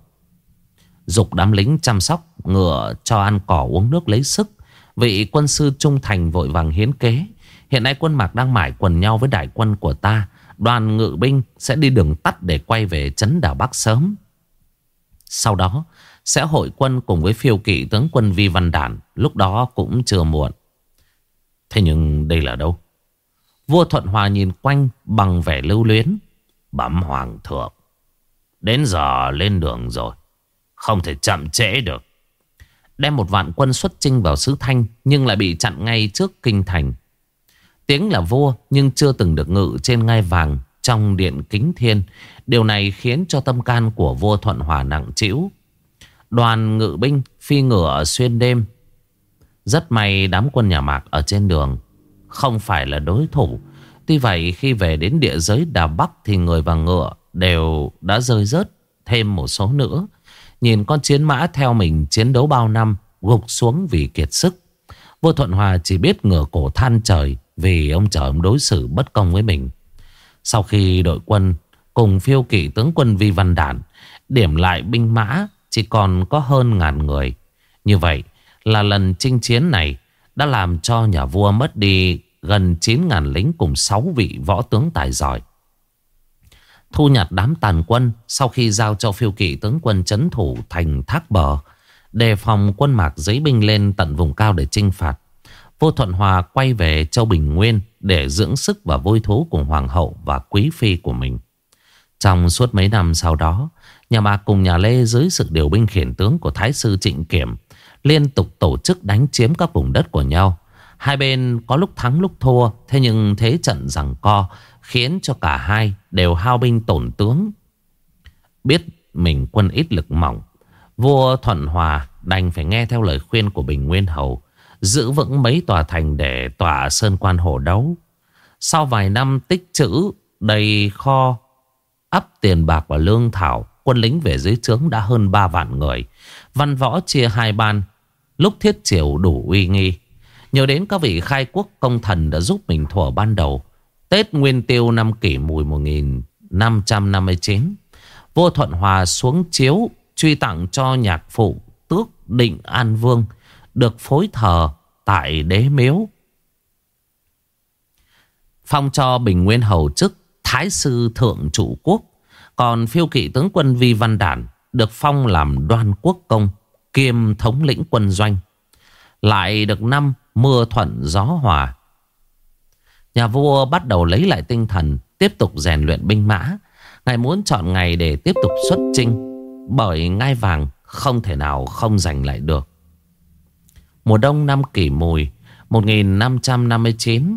Giục đám lính chăm sóc ngựa, cho ăn cỏ uống nước lấy sức. Vị quân sư trung thành vội vàng hiến kế: hiện nay quân Mạc đang mải quần nhau với đại quân của ta, đoàn ngự binh sẽ đi đường tắt để quay về trấn đảo Bắc sớm. Sau đó sẽ hội quân cùng với phiêu kỵ tướng quân Vi Văn Đản, lúc đó cũng chưa muộn. Thế nhưng đây là đâu? Vua Thuận Hòa nhìn quanh bằng vẻ lưu luyến: bẩm hoàng thượng, đến giờ lên đường rồi, không thể chậm trễ được. Đem một vạn quân xuất chinh vào xứ Thanh, nhưng lại bị chặn ngay trước kinh thành. Tiếng là vua nhưng chưa từng được ngự trên ngai vàng trong điện Kính Thiên. Điều này khiến cho tâm can của vua Thuận Hòa nặng trĩu. Đoàn ngự binh phi ngựa xuyên đêm. Rất may đám quân nhà Mạc ở trên đường không phải là đối thủ. Tuy vậy khi về đến địa giới Đà Bắc thì người và ngựa đều đã rơi rớt thêm một số nữa. Nhìn con chiến mã theo mình chiến đấu bao năm gục xuống vì kiệt sức, vua Thuận Hòa chỉ biết ngửa cổ than trời vì ông trời ông đối xử bất công với mình. Sau khi đội quân cùng phiêu kỵ tướng quân Vi Văn Đản điểm lại binh mã chỉ còn có hơn ngàn người. Như vậy là lần chinh chiến này đã làm cho nhà vua mất đi gần chín ngàn lính cùng sáu vị võ tướng tài giỏi. Thu nhặt đám tàn quân, sau khi giao cho phiêu kỵ tướng quân trấn thủ thành Thác Bờ, đề phòng quân Mạc giấy binh lên tận vùng cao để chinh phạt, vua Thuận Hòa quay về châu Bình Nguyên để dưỡng sức và vui thú cùng hoàng hậu và quý phi của mình. Trong suốt mấy năm sau đó, nhà Mạc cùng nhà Lê dưới sự điều binh khiển tướng của Thái sư Trịnh Kiểm liên tục tổ chức đánh chiếm các vùng đất của nhau. Hai bên có lúc thắng lúc thua, thế nhưng thế trận giằng co khiến cho cả hai đều hao binh tổn tướng. Biết mình quân ít lực mỏng, vua Thuận Hòa đành phải nghe theo lời khuyên của Bình Nguyên Hầu, giữ vững mấy tòa thành để tỏa sơn quan hổ đấu. Sau vài năm tích trữ đầy kho ắp tiền bạc và lương thảo, quân lính về dưới trướng đã hơn ba vạn người. Văn võ chia hai ban, lúc thiết triều đủ uy nghi. Nhờ đến các vị khai quốc công thần đã giúp mình thuở ban đầu. Tết Nguyên Tiêu năm Kỷ Mùi một nghìn năm trăm năm mươi chín, vua Thuận Hòa xuống chiếu truy tặng cho nhạc phụ tước Định An Vương, được phối thờ tại Đế Miếu. Phong cho Bình Nguyên Hầu chức Thái sư Thượng Trụ Quốc. Còn phiêu kỵ tướng quân Vi Văn Đản được phong làm đoan quốc công kiêm thống lĩnh quân doanh. Lại được năm mưa thuận gió hòa. Nhà vua bắt đầu lấy lại tinh thần, tiếp tục rèn luyện binh mã. Ngài muốn chọn ngày để tiếp tục xuất chinh, bởi ngai vàng không thể nào không giành lại được. Mùa đông năm Kỷ Mùi một nghìn năm trăm năm mươi chín,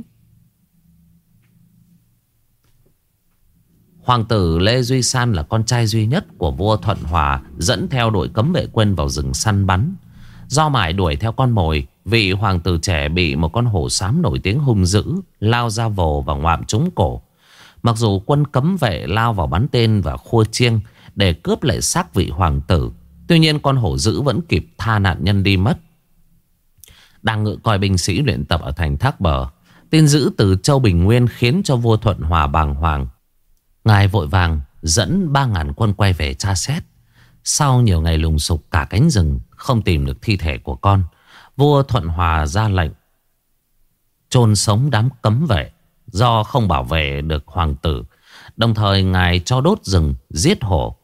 hoàng tử Lê Duy San là con trai duy nhất của vua Thuận Hòa dẫn theo đội cấm vệ quân vào rừng săn bắn. Do mải đuổi theo con mồi, vị hoàng tử trẻ bị một con hổ xám nổi tiếng hung dữ lao ra vồ và ngoạm trúng cổ. Mặc dù quân cấm vệ lao vào bắn tên và khua chiêng để cướp lại xác vị hoàng tử, tuy nhiên con hổ dữ vẫn kịp tha nạn nhân đi mất. Đang ngự coi binh sĩ luyện tập ở thành Thác Bờ, tin dữ từ Châu Bình Nguyên khiến cho vua Thuận Hòa bàng hoàng. Ngài vội vàng dẫn ba ngàn quân quay về tra xét. Sau nhiều ngày lùng sục cả cánh rừng không tìm được thi thể của con, vua Thuận Hòa ra lệnh chôn sống đám cấm vệ do không bảo vệ được hoàng tử. Đồng thời ngài cho đốt rừng, giết hổ.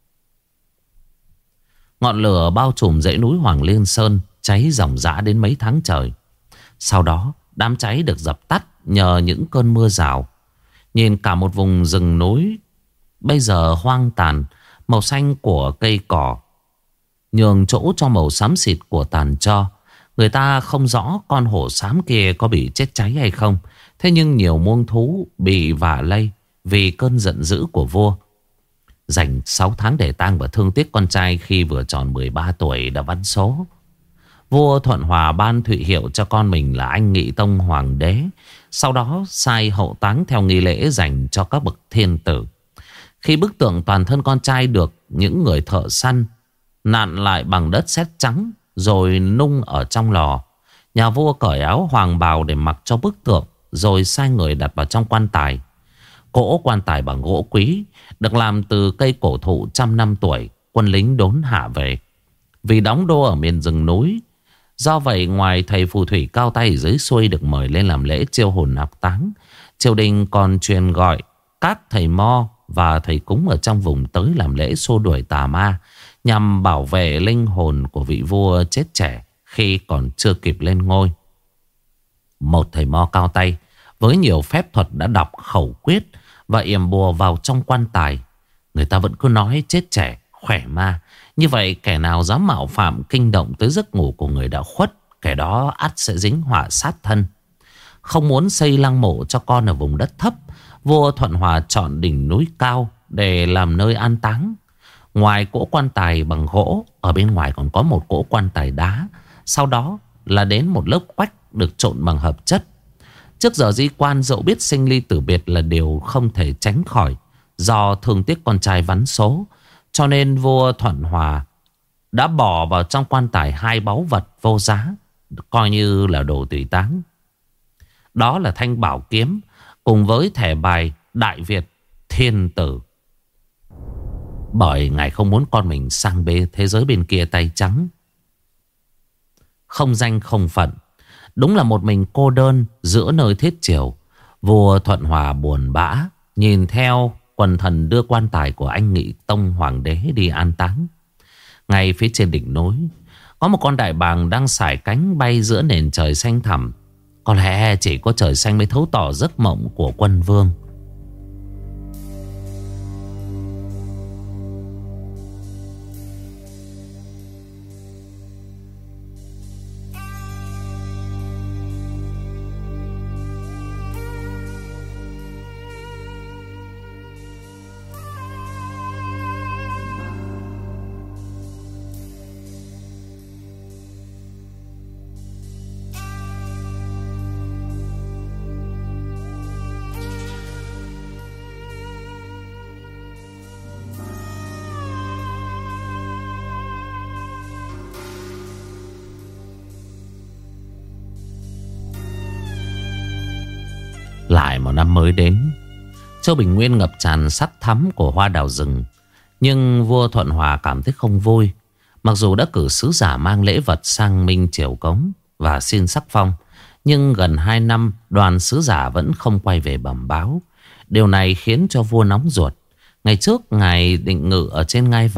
Ngọn lửa bao trùm dãy núi Hoàng Liên Sơn, cháy ròng rã đến mấy tháng trời. Sau đó đám cháy được dập tắt nhờ những cơn mưa rào. Nhìn cả một vùng rừng núi bây giờ hoang tàn, màu xanh của cây cỏ nhường chỗ cho màu xám xịt của tàn tro. Người ta không rõ con hổ xám kia có bị chết cháy hay không. Thế nhưng nhiều muông thú bị vạ lây vì cơn giận dữ của vua. Dành sáu tháng để tang và thương tiếc con trai khi vừa tròn mười ba tuổi đã vắn số, vua Thuận Hòa ban thụy hiệu cho con mình là Anh Nghị Tông Hoàng đế. Sau đó sai hậu táng theo nghi lễ dành cho các bậc thiên tử. Khi bức tượng toàn thân con trai được những người thợ săn nặn lại bằng đất sét trắng rồi nung ở trong lò, nhà vua cởi áo hoàng bào để mặc cho bức tượng, rồi sai người đặt vào trong quan tài. Cỗ quan tài bằng gỗ quý, được làm từ cây cổ thụ trăm năm tuổi, quân lính đốn hạ về. Vì đóng đô ở miền rừng núi, do vậy ngoài thầy phù thủy cao tay ở dưới xuôi được mời lên làm lễ chiêu hồn nạp táng, triều đình còn truyền gọi các thầy mo và thầy cúng ở trong vùng tới làm lễ xua đuổi tà ma, nhằm bảo vệ linh hồn của vị vua chết trẻ khi còn chưa kịp lên ngôi. Một thầy mo cao tay với nhiều phép thuật đã đọc khẩu quyết và yểm bùa vào trong quan tài. Người ta vẫn cứ nói chết trẻ khỏe ma. Như vậy kẻ nào dám mạo phạm kinh động tới giấc ngủ của người đã khuất, kẻ đó ắt sẽ dính họa sát thân. Không muốn xây lăng mộ cho con ở vùng đất thấp, vua Thuận Hòa chọn đỉnh núi cao để làm nơi an táng. Ngoài cỗ quan tài bằng gỗ, ở bên ngoài còn có một cỗ quan tài đá. Sau đó là đến một lớp quách được trộn bằng hợp chất. Trước giờ di quan, dẫu biết sinh ly tử biệt là điều không thể tránh khỏi, do thương tiếc con trai vắn số, cho nên vua Thuận Hòa đã bỏ vào trong quan tài hai báu vật vô giá, coi như là đồ tùy táng. Đó là thanh bảo kiếm cùng với thẻ bài Đại Việt Thiên Tử. Bởi ngài không muốn con mình sang bê thế giới bên kia tay trắng, không danh không phận. Đúng là một mình cô đơn giữa nơi thiết triều. Vua Thuận Hòa buồn bã nhìn theo quần thần đưa quan tài của Anh Nghị Tông Hoàng đế đi an táng. Ngay phía trên đỉnh núi có một con đại bàng đang sải cánh bay giữa nền trời xanh thẳm. Có lẽ chỉ có trời xanh mới thấu tỏ giấc mộng của quân vương. Lại một năm mới đến, Châu Bình Nguyên ngập tràn sắc thắm của hoa đào rừng. Nhưng vua Thuận Hòa cảm thấy không vui. Mặc dù đã cử sứ giả mang lễ vật sang Minh Triều cống và xin sắc phong, nhưng gần hai năm đoàn sứ giả vẫn không quay về bẩm báo. Điều này khiến cho vua nóng ruột. Ngày trước ngài định ngự ở trên ngai vàng,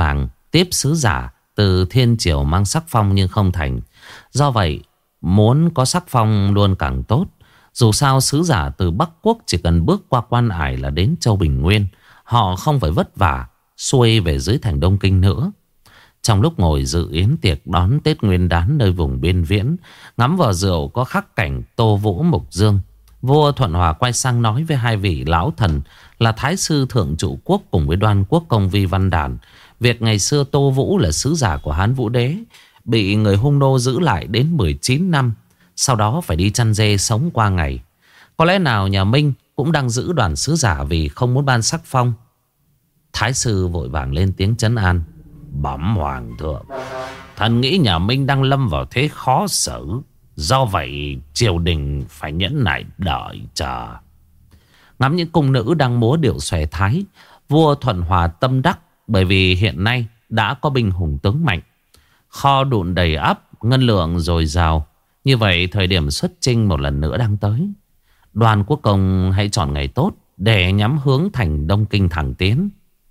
tiếp sứ giả từ thiên triều mang sắc phong nhưng không thành. Do vậy muốn có sắc phong luôn càng tốt. Dù sao sứ giả từ Bắc Quốc chỉ cần bước qua quan ải là đến Châu Bình Nguyên. Họ không phải vất vả xuôi về dưới thành Đông Kinh nữa. Trong lúc ngồi dự yến tiệc đón Tết Nguyên Đán nơi vùng biên viễn, ngắm vào rượu có khắc cảnh Tô Vũ Mục Dương, vua Thuận Hòa quay sang nói với hai vị lão thần là Thái sư Thượng Trụ Quốc cùng với Đoan Quốc công Vi Văn Đản. Việc ngày xưa Tô Vũ là sứ giả của Hán Vũ Đế bị người hung nô giữ lại đến mười chín năm, sau đó phải đi chăn dê sống qua ngày. Có lẽ nào nhà Minh cũng đang giữ đoàn sứ giả vì không muốn ban sắc phong. Thái sư vội vàng lên tiếng trấn an. Bẩm hoàng thượng, thần nghĩ nhà Minh đang lâm vào thế khó xử, do vậy triều đình phải nhẫn nại đợi chờ. Ngắm những cung nữ đang múa điệu xòe thái, vua Thuận Hòa tâm đắc, bởi vì hiện nay đã có binh hùng tướng mạnh, kho đụn đầy ắp, ngân lượng dồi dào. Như vậy thời điểm xuất chinh một lần nữa đang tới. Đoàn Quốc công hãy chọn ngày tốt để nhắm hướng thành Đông Kinh thẳng tiến.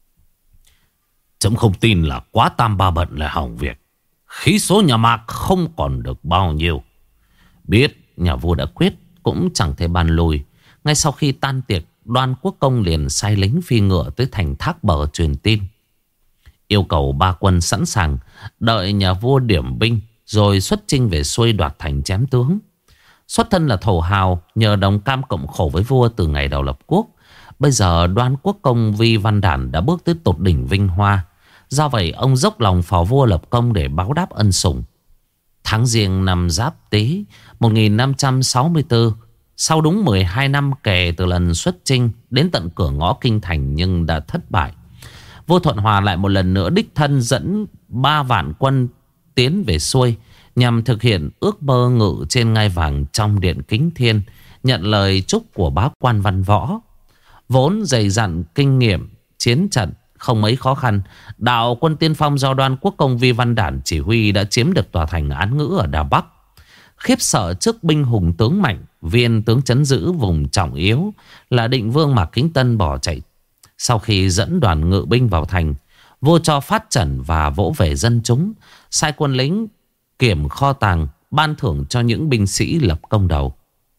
Chấm không tin là quá tam ba bận là hỏng việc. Khí số nhà Mạc không còn được bao nhiêu. Biết nhà vua đã quyết cũng chẳng thể bàn lùi. Ngay sau khi tan tiệc, Đoan Quốc công liền sai lính phi ngựa tới thành Thác Bờ truyền tin, yêu cầu ba quân sẵn sàng đợi nhà vua điểm binh rồi xuất chinh về xuôi đoạt thành chém tướng. Xuất thân là thổ hào, nhờ đồng cam cộng khổ với vua từ ngày đầu lập quốc. Bây giờ Đoan Quốc công Vi Văn Đản đã bước tới tột đỉnh vinh hoa. Do vậy ông dốc lòng phò vua lập công để báo đáp ân sủng. Tháng Giêng năm Giáp Tý một nghìn năm trăm sáu mươi tư, sau đúng mười hai năm kể từ lần xuất chinh đến tận cửa ngõ kinh thành nhưng đã thất bại, vua Thuận Hòa lại một lần nữa đích thân dẫn ba vạn quân tiến về xuôi nhằm thực hiện ước mơ ngự trên ngai vàng trong điện Kính Thiên, nhận lời chúc của bá quan văn võ. Vốn dày dặn kinh nghiệm chiến trận không mấy khó khăn, đạo quân tiên phong do Đoan Quốc công Vi Văn Đản chỉ huy đã chiếm được tòa thành Án Ngữ ở Đà Bắc. Khiếp sợ trước binh hùng tướng mạnh, viên tướng trấn giữ vùng trọng yếu là Định Vương Mạc Kính Tân bỏ chạy. Sau khi dẫn đoàn ngự binh vào thành, vua cho phát trần và vỗ về dân chúng, sai quân lính kiểm kho tàng, ban thưởng cho những binh sĩ lập công đầu.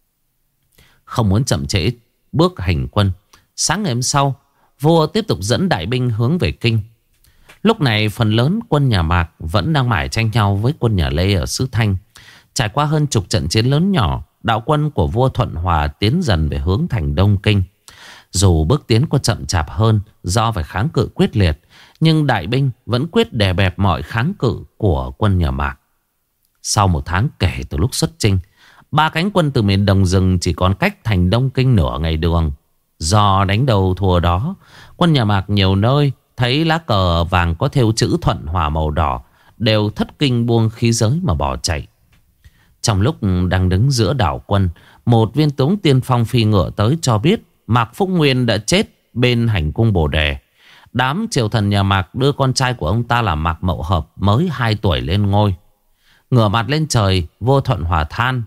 Không muốn chậm trễ bước hành quân, sáng ngày hôm sau, vua tiếp tục dẫn đại binh hướng về kinh. Lúc này phần lớn quân nhà Mạc vẫn đang mải tranh nhau với quân nhà Lê ở xứ Thanh. Trải qua hơn chục trận chiến lớn nhỏ, đạo quân của vua Thuận Hòa tiến dần về hướng thành Đông Kinh. Dù bước tiến có chậm chạp hơn do phải kháng cự quyết liệt, nhưng đại binh vẫn quyết đè bẹp mọi kháng cự của quân nhà Mạc. Sau một tháng kể từ lúc xuất chinh, ba cánh quân từ miền Đồng Rừng chỉ còn cách thành Đông Kinh nửa ngày đường. Do đánh đầu thua đó, quân nhà Mạc nhiều nơi thấy lá cờ vàng có thêu chữ Thuận Hòa màu đỏ đều thất kinh buông khí giới mà bỏ chạy. Trong lúc đang đứng giữa đảo quân, một viên tướng tiên phong phi ngựa tới cho biết Mạc Phúc Nguyên đã chết bên hành cung Bồ Đề. Đám triều thần nhà Mạc đưa con trai của ông ta là Mạc Mậu Hợp mới hai tuổi lên ngôi. Ngửa mặt lên trời, vua Thuận Hòa than.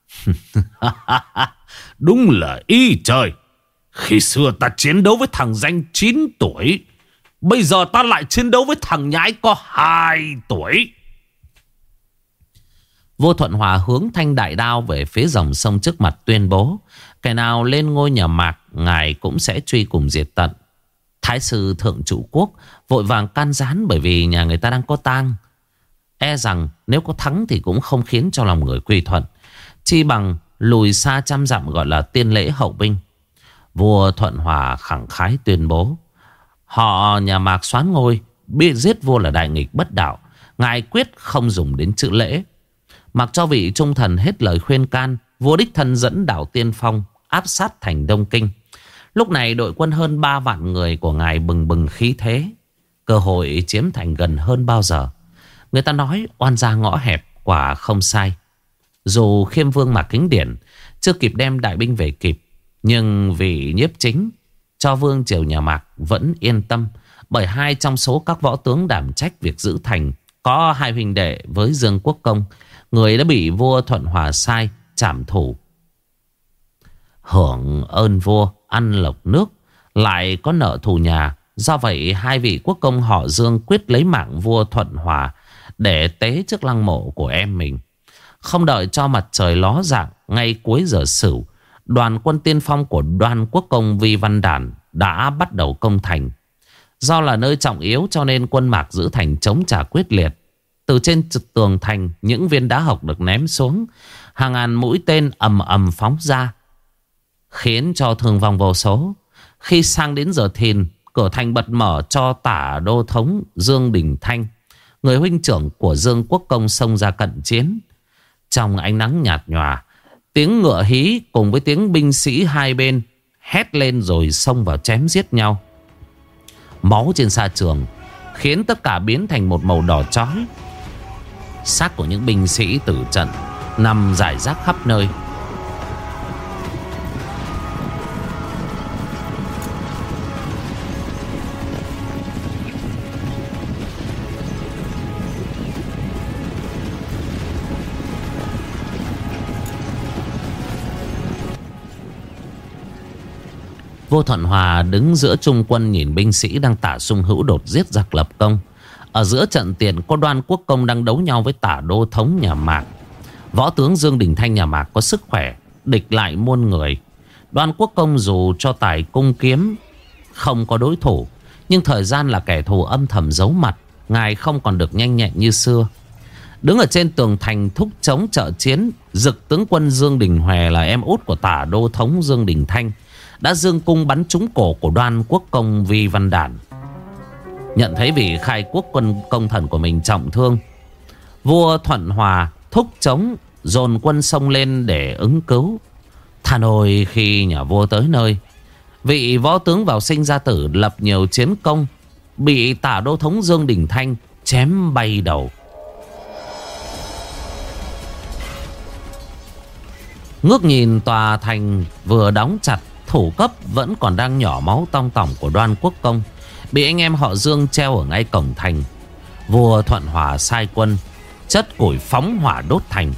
Đúng là y trời. Khi xưa ta chiến đấu với thằng danh chín tuổi, bây giờ ta lại chiến đấu với thằng nhãi có hai tuổi. Vua Thuận Hòa hướng thanh đại đao về phía dòng sông trước mặt tuyên bố, kẻ nào lên ngôi nhà Mạc, ngài cũng sẽ truy cùng diệt tận. Thái sư Thượng Trụ Quốc vội vàng can gián, bởi vì nhà người ta đang có tang. E rằng nếu có thắng thì cũng không khiến cho lòng người quy thuận, chi bằng lùi xa trăm dặm gọi là tiên lễ hậu binh. Vua Thuận Hòa khẳng khái tuyên bố, họ nhà Mạc soán ngôi, biết giết vua là đại nghịch bất đạo, ngài quyết không dùng đến chữ lễ. Mặc cho vị trung thần hết lời khuyên can, vua đích thân dẫn đạo tiên phong áp sát thành Đông Kinh. Lúc này đội quân hơn ba vạn người của ngài bừng bừng khí thế, cơ hội chiếm thành gần hơn bao giờ. Người ta nói oan gia ngõ hẹp, quả không sai. Dù Khiêm Vương Mạc Kính Điển chưa kịp đem đại binh về kịp, nhưng vì nhiếp chính cho vương triều nhà Mạc vẫn yên tâm, bởi hai trong số các võ tướng đảm trách việc giữ thành có hai huynh đệ với Dương Quốc Công, người đã bị vua Thuận Hòa sai trảm thủ. Hưởng ơn vua ăn lộc nước, lại có nợ thù nhà, Do vậy hai vị quốc công họ Dương quyết lấy mạng vua Thuận Hòa để tế trước lăng mộ của em mình. Không đợi cho mặt trời ló dạng, ngay cuối giờ Sửu, đoàn quân tiên phong của Đoan quốc công Vi Văn Đản đã bắt đầu công thành. Do là nơi trọng yếu cho nên quân Mạc giữ thành chống trả quyết liệt. Từ trên tường thành, những viên đá hộc được ném xuống, hàng ngàn mũi tên ầm ầm phóng ra, khiến cho thương vong vô số. Khi sang đến giờ thìn, cửa thành bật mở cho Tả Đô thống Dương Đình Thanh, người huynh trưởng của Dương quốc công, xông ra cận chiến. Trong ánh nắng nhạt nhòa, tiếng ngựa hí cùng với tiếng binh sĩ hai bên hét lên rồi xông vào chém giết nhau. Máu trên sa trường khiến tất cả biến thành một màu đỏ chói. Xác của những binh sĩ tử trận nằm rải rác khắp nơi. Vua Thuận Hòa đứng giữa trung quân, nhìn binh sĩ đang tả xung hữu đột giết giặc lập công. Ở giữa trận tiền có Đoan quốc công đang đấu nhau với Tả Đô thống nhà Mạc. Võ tướng Dương Đình Thanh nhà Mạc có sức khỏe, địch lại muôn người. Đoan quốc công dù cho tài cung kiếm không có đối thủ, nhưng thời gian là kẻ thù âm thầm giấu mặt, ngài không còn được nhanh nhẹn như xưa. Đứng ở trên tường thành thúc chống trợ chiến, Dực tướng quân Dương Đình Hòe là em út của Tả Đô thống Dương Đình Thanh đã dương cung bắn trúng cổ của Đoan quốc công Vi Văn Đản. Nhận thấy vị khai quốc quân công thần của mình trọng thương, vua Thuận Hòa thúc chống dồn quân xông lên để ứng cứu. Thà nồi khi nhà vua tới nơi, vị võ tướng vào sinh ra tử lập nhiều chiến công, bị Tả Đô thống Dương Đình Thanh chém bay đầu. Ngước nhìn tòa thành vừa đóng chặt, thủ cấp vẫn còn đang nhỏ máu tong tỏng của Đoan quốc công, bị anh em họ Dương treo ở ngay cổng thành. Vua Thuận Hòa sai quân chất củi phóng hỏa đốt thành.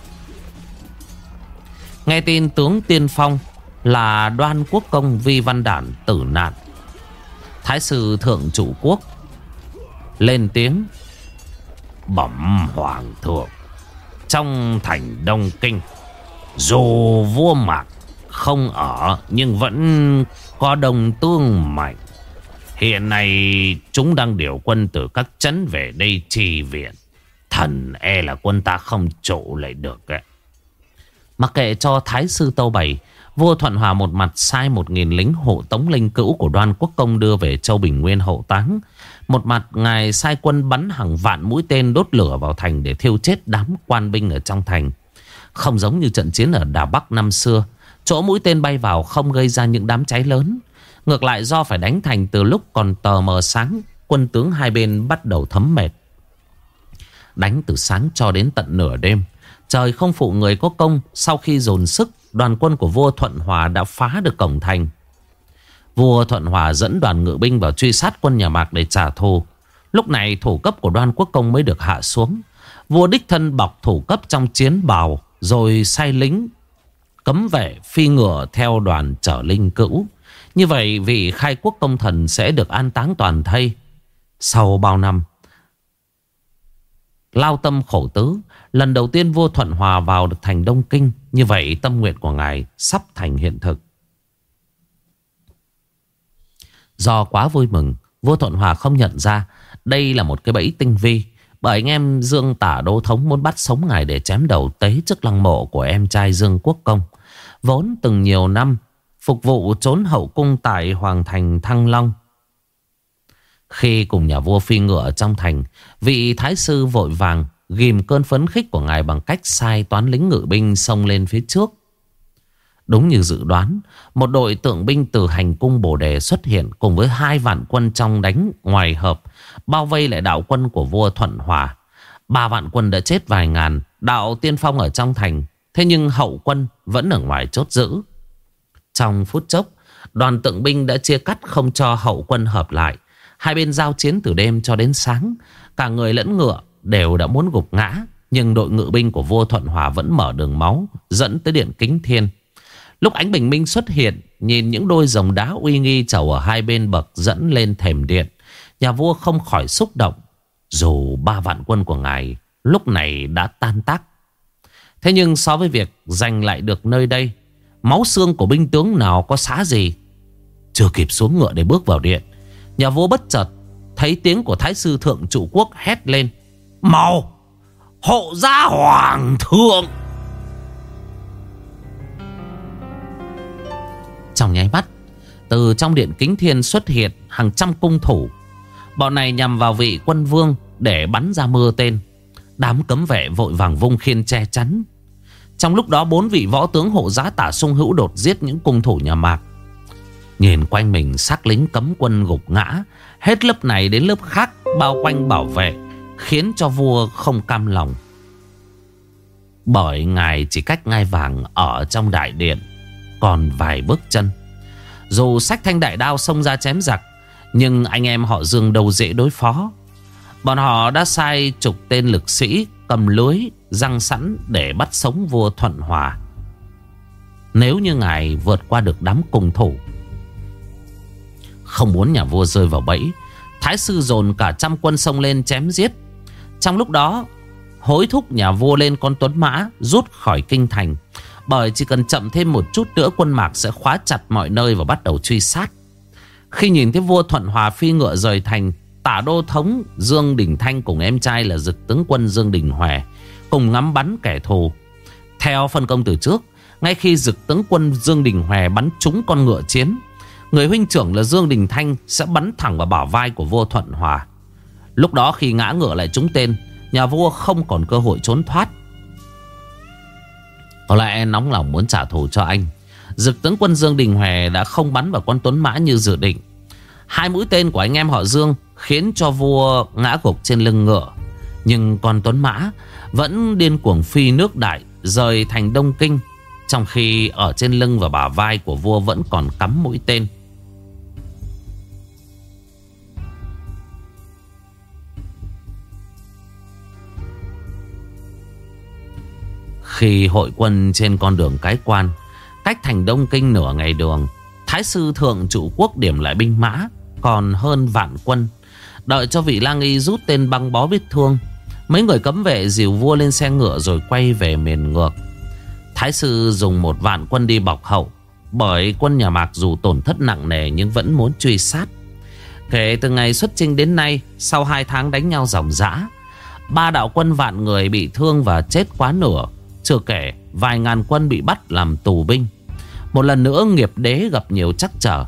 Nghe tin tướng tiên phong là Đoan quốc công Vi Văn Đản tử nạn, Thái sư thượng chủ quốc lên tiếng: bẩm hoàng thượng, trong thành Đông Kinh, dù vua Mạc không ở nhưng vẫn có đông tương mạnh. Hiện nay chúng đang điều quân từ các trấn về đây chi viện. Thần e là quân ta không trụ lại được ấy. Mặc kệ cho Thái sư tâu bày, vua Thuận Hòa một mặt sai một nghìn lính hộ tống linh cữu của Đoan quốc công đưa về Châu Bình Nguyên hậu táng, một mặt ngài sai quân bắn hàng vạn mũi tên đốt lửa vào thành để thiêu chết đám quan binh ở trong thành. Không giống như trận chiến ở Đà Bắc năm xưa, chỗ mũi tên bay vào không gây ra những đám cháy lớn. Ngược lại, do phải đánh thành từ lúc còn tờ mờ sáng, quân tướng hai bên bắt đầu thấm mệt. Đánh từ sáng cho đến tận nửa đêm, trời không phụ người có công. Sau khi dồn sức, đoàn quân của vua Thuận Hòa đã phá được cổng thành. Vua Thuận Hòa dẫn đoàn ngự binh vào truy sát quân nhà Mạc để trả thù. Lúc này thủ cấp của Đoan quốc công mới được hạ xuống. Vua đích thân bọc thủ cấp trong chiến bào, rồi sai lính cấm vệ phi ngựa theo đoàn chở linh cữu. Như vậy vị khai quốc công thần sẽ được an táng toàn thây. Sau bao năm lao tâm khổ tứ, lần đầu tiên vua Thuận Hòa vào được thành Đông Kinh. Như vậy tâm nguyện của ngài sắp thành hiện thực. Do quá vui mừng, vua Thuận Hòa không nhận ra đây là một cái bẫy tinh vi, bởi anh em Dương Tả Đô thống muốn bắt sống ngài để chém đầu tế trước lăng mộ của em trai Dương quốc công, vốn từng nhiều năm phục vụ trốn hậu cung tại Hoàng thành Thăng Long. Khi cùng nhà vua phi ngựa trong thành, vị thái sư vội vàng ghim cơn phấn khích của ngài bằng cách sai toán lính ngự binh xông lên phía trước. Đúng như dự đoán, một đội tượng binh từ hành cung Bồ Đề xuất hiện cùng với hai vạn quân trong đánh ngoài hợp, bao vây lại đạo quân của vua Thuận Hòa. Ba vạn quân đã chết vài ngàn, đạo tiên phong ở trong thành, thế nhưng hậu quân vẫn ở ngoài chốt giữ. Trong phút chốc, đoàn tượng binh đã chia cắt không cho hậu quân hợp lại. Hai bên giao chiến từ đêm cho đến sáng, cả người lẫn ngựa đều đã muốn gục ngã, nhưng đội ngự binh của vua Thuận Hòa vẫn mở đường máu dẫn tới điện Kính Thiên. Lúc ánh bình minh xuất hiện, nhìn những đôi rồng đá uy nghi trầu ở hai bên bậc dẫn lên thềm điện, nhà vua không khỏi xúc động. Dù ba vạn quân của ngài lúc này đã tan tác, thế nhưng so với việc giành lại được nơi đây, máu xương của binh tướng nào có xá gì. Chưa kịp xuống ngựa để bước vào điện, nhà vua bất chợt thấy tiếng của Thái sư Thượng Trụ Quốc hét lên: "Mau hộ giá hoàng thượng!" Trong nháy mắt, từ trong điện Kính Thiên xuất hiện hàng trăm cung thủ. Bọn này nhằm vào vị quân vương để bắn ra mưa tên. Đám cấm vệ vội vàng vung khiên che chắn. Trong lúc đó, bốn vị võ tướng hộ giá Tả Sung Hữu đột giết những cung thủ nhà Mạc. Nhìn quanh mình xác lính cấm quân gục ngã, hết lớp này đến lớp khác bao quanh bảo vệ, khiến cho vua không cam lòng. Bởi ngài chỉ cách ngai vàng ở trong đại điện còn vài bước chân. Dù xách thanh đại đao xông ra chém giặc, nhưng anh em họ Dương đâu dễ đối phó. Bọn họ đã sai chục tên lực sĩ cầm lưới giăng sẵn để bắt sống vua Thuận Hòa. Nếu như ngài vượt qua được đám cung thủ, không muốn nhà vua rơi vào bẫy, Thái sư dồn cả trăm quân xông lên chém giết. Trong lúc đó, hối thúc nhà vua lên con tuấn mã rút khỏi kinh thành, bởi chỉ cần chậm thêm một chút nữa, quân Mạc sẽ khóa chặt mọi nơi và bắt đầu truy sát. Khi nhìn thấy vua Thuận Hòa phi ngựa rời thành, Tả đô thống Dương Đình Thanh cùng em trai là Dực tướng quân Dương Đình Hòe cùng ngắm bắn kẻ thù. Theo phân công từ trước, ngay khi Dực tướng quân Dương Đình Hòe bắn trúng con ngựa chiến, người huynh trưởng là Dương Đình Thanh sẽ bắn thẳng vào bả vai của vua Thuận Hòa. Lúc đó khi ngã ngựa lại trúng tên, nhà vua không còn cơ hội trốn thoát. Có lẽ nóng lòng muốn trả thù cho anh, Dực tướng quân Dương Đình Hòe đã không bắn vào con tuấn mã như dự định. Hai mũi tên của anh em họ Dương khiến cho vua ngã gục trên lưng ngựa, nhưng con tuấn mã vẫn điên cuồng phi nước đại rời thành Đông Kinh, trong khi ở trên lưng và bả vai của vua vẫn còn cắm mũi tên. Khi hội quân trên con đường Cái Quan, cách thành Đông Kinh nửa ngày đường, Thái sư Thượng Trụ Quốc điểm lại binh mã còn hơn vạn quân. Đợi cho vị lang y rút tên băng bó vết thương, mấy người cấm vệ dìu vua lên xe ngựa rồi quay về miền ngược. Thái sư dùng một vạn quân đi bọc hậu, bởi quân nhà Mạc dù tổn thất nặng nề nhưng vẫn muốn truy sát. Kể từ ngày xuất chinh đến nay, sau hai tháng đánh nhau ròng rã, ba đạo quân vạn người bị thương và chết quá nửa, chưa kể vài ngàn quân bị bắt làm tù binh. Một lần nữa nghiệp đế gặp nhiều trắc trở.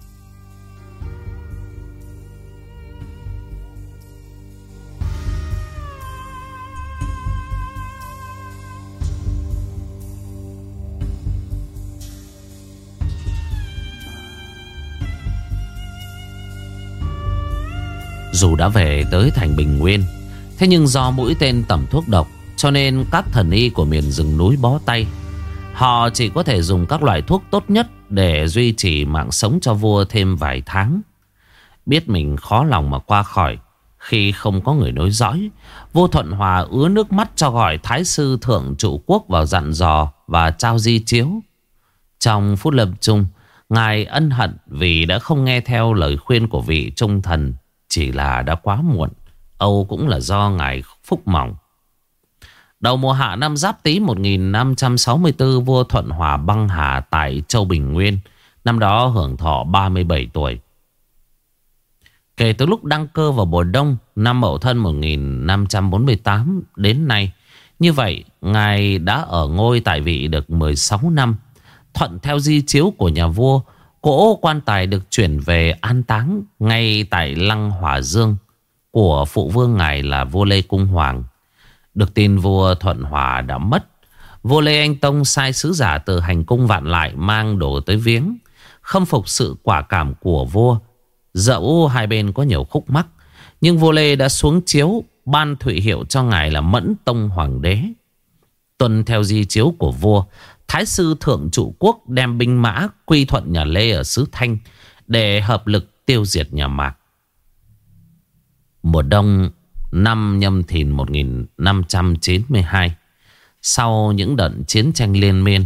Dù đã về tới thành Bình Nguyên, thế nhưng do mũi tên tẩm thuốc độc, cho nên các thần y của miền rừng núi bó tay. Họ chỉ có thể dùng các loại thuốc tốt nhất để duy trì mạng sống cho vua thêm vài tháng. Biết mình khó lòng mà qua khỏi khi không có người nối dõi, vua Thuận Hòa ứa nước mắt cho gọi Thái sư Thượng Trụ Quốc vào dặn dò và trao di chiếu. Trong phút lâm chung, ngài ân hận vì đã không nghe theo lời khuyên của vị trung thần. Chỉ là đã quá muộn, âu cũng là do ngài phúc mỏng. Đầu mùa hạ năm Giáp Tý một nghìn năm trăm sáu mươi tư, vua Thuận Hòa băng hà tại Châu Bình Nguyên. Năm đó hưởng thọ ba mươi bảy tuổi. Kể từ lúc đăng cơ vào mùa đông năm Mậu Thân một nghìn năm trăm bốn mươi tám đến nay, như vậy ngài đã ở ngôi tại vị được mười sáu năm. Thuận theo di chiếu của nhà vua, cỗ quan tài được chuyển về an táng ngay tại Lăng Hỏa Dương của phụ vương ngài là vua Lê Cung Hoàng. Được tin vua Thuận Hòa đã mất, vua Lê Anh Tông sai sứ giả từ hành cung vạn lại mang đồ tới viếng. Khâm phục sự quả cảm của vua, dẫu hai bên có nhiều khúc mắc, nhưng vua Lê đã xuống chiếu ban thụy hiệu cho ngài là Mẫn Tông Hoàng đế. Tuân theo di chiếu của vua, Thái sư Thượng Trụ Quốc đem binh mã quy thuận nhà Lê ở xứ Thanh để hợp lực tiêu diệt nhà Mạc. Mùa đông năm Nhâm Thìn một nghìn năm trăm chín mươi hai, sau những đợt chiến tranh liên miên,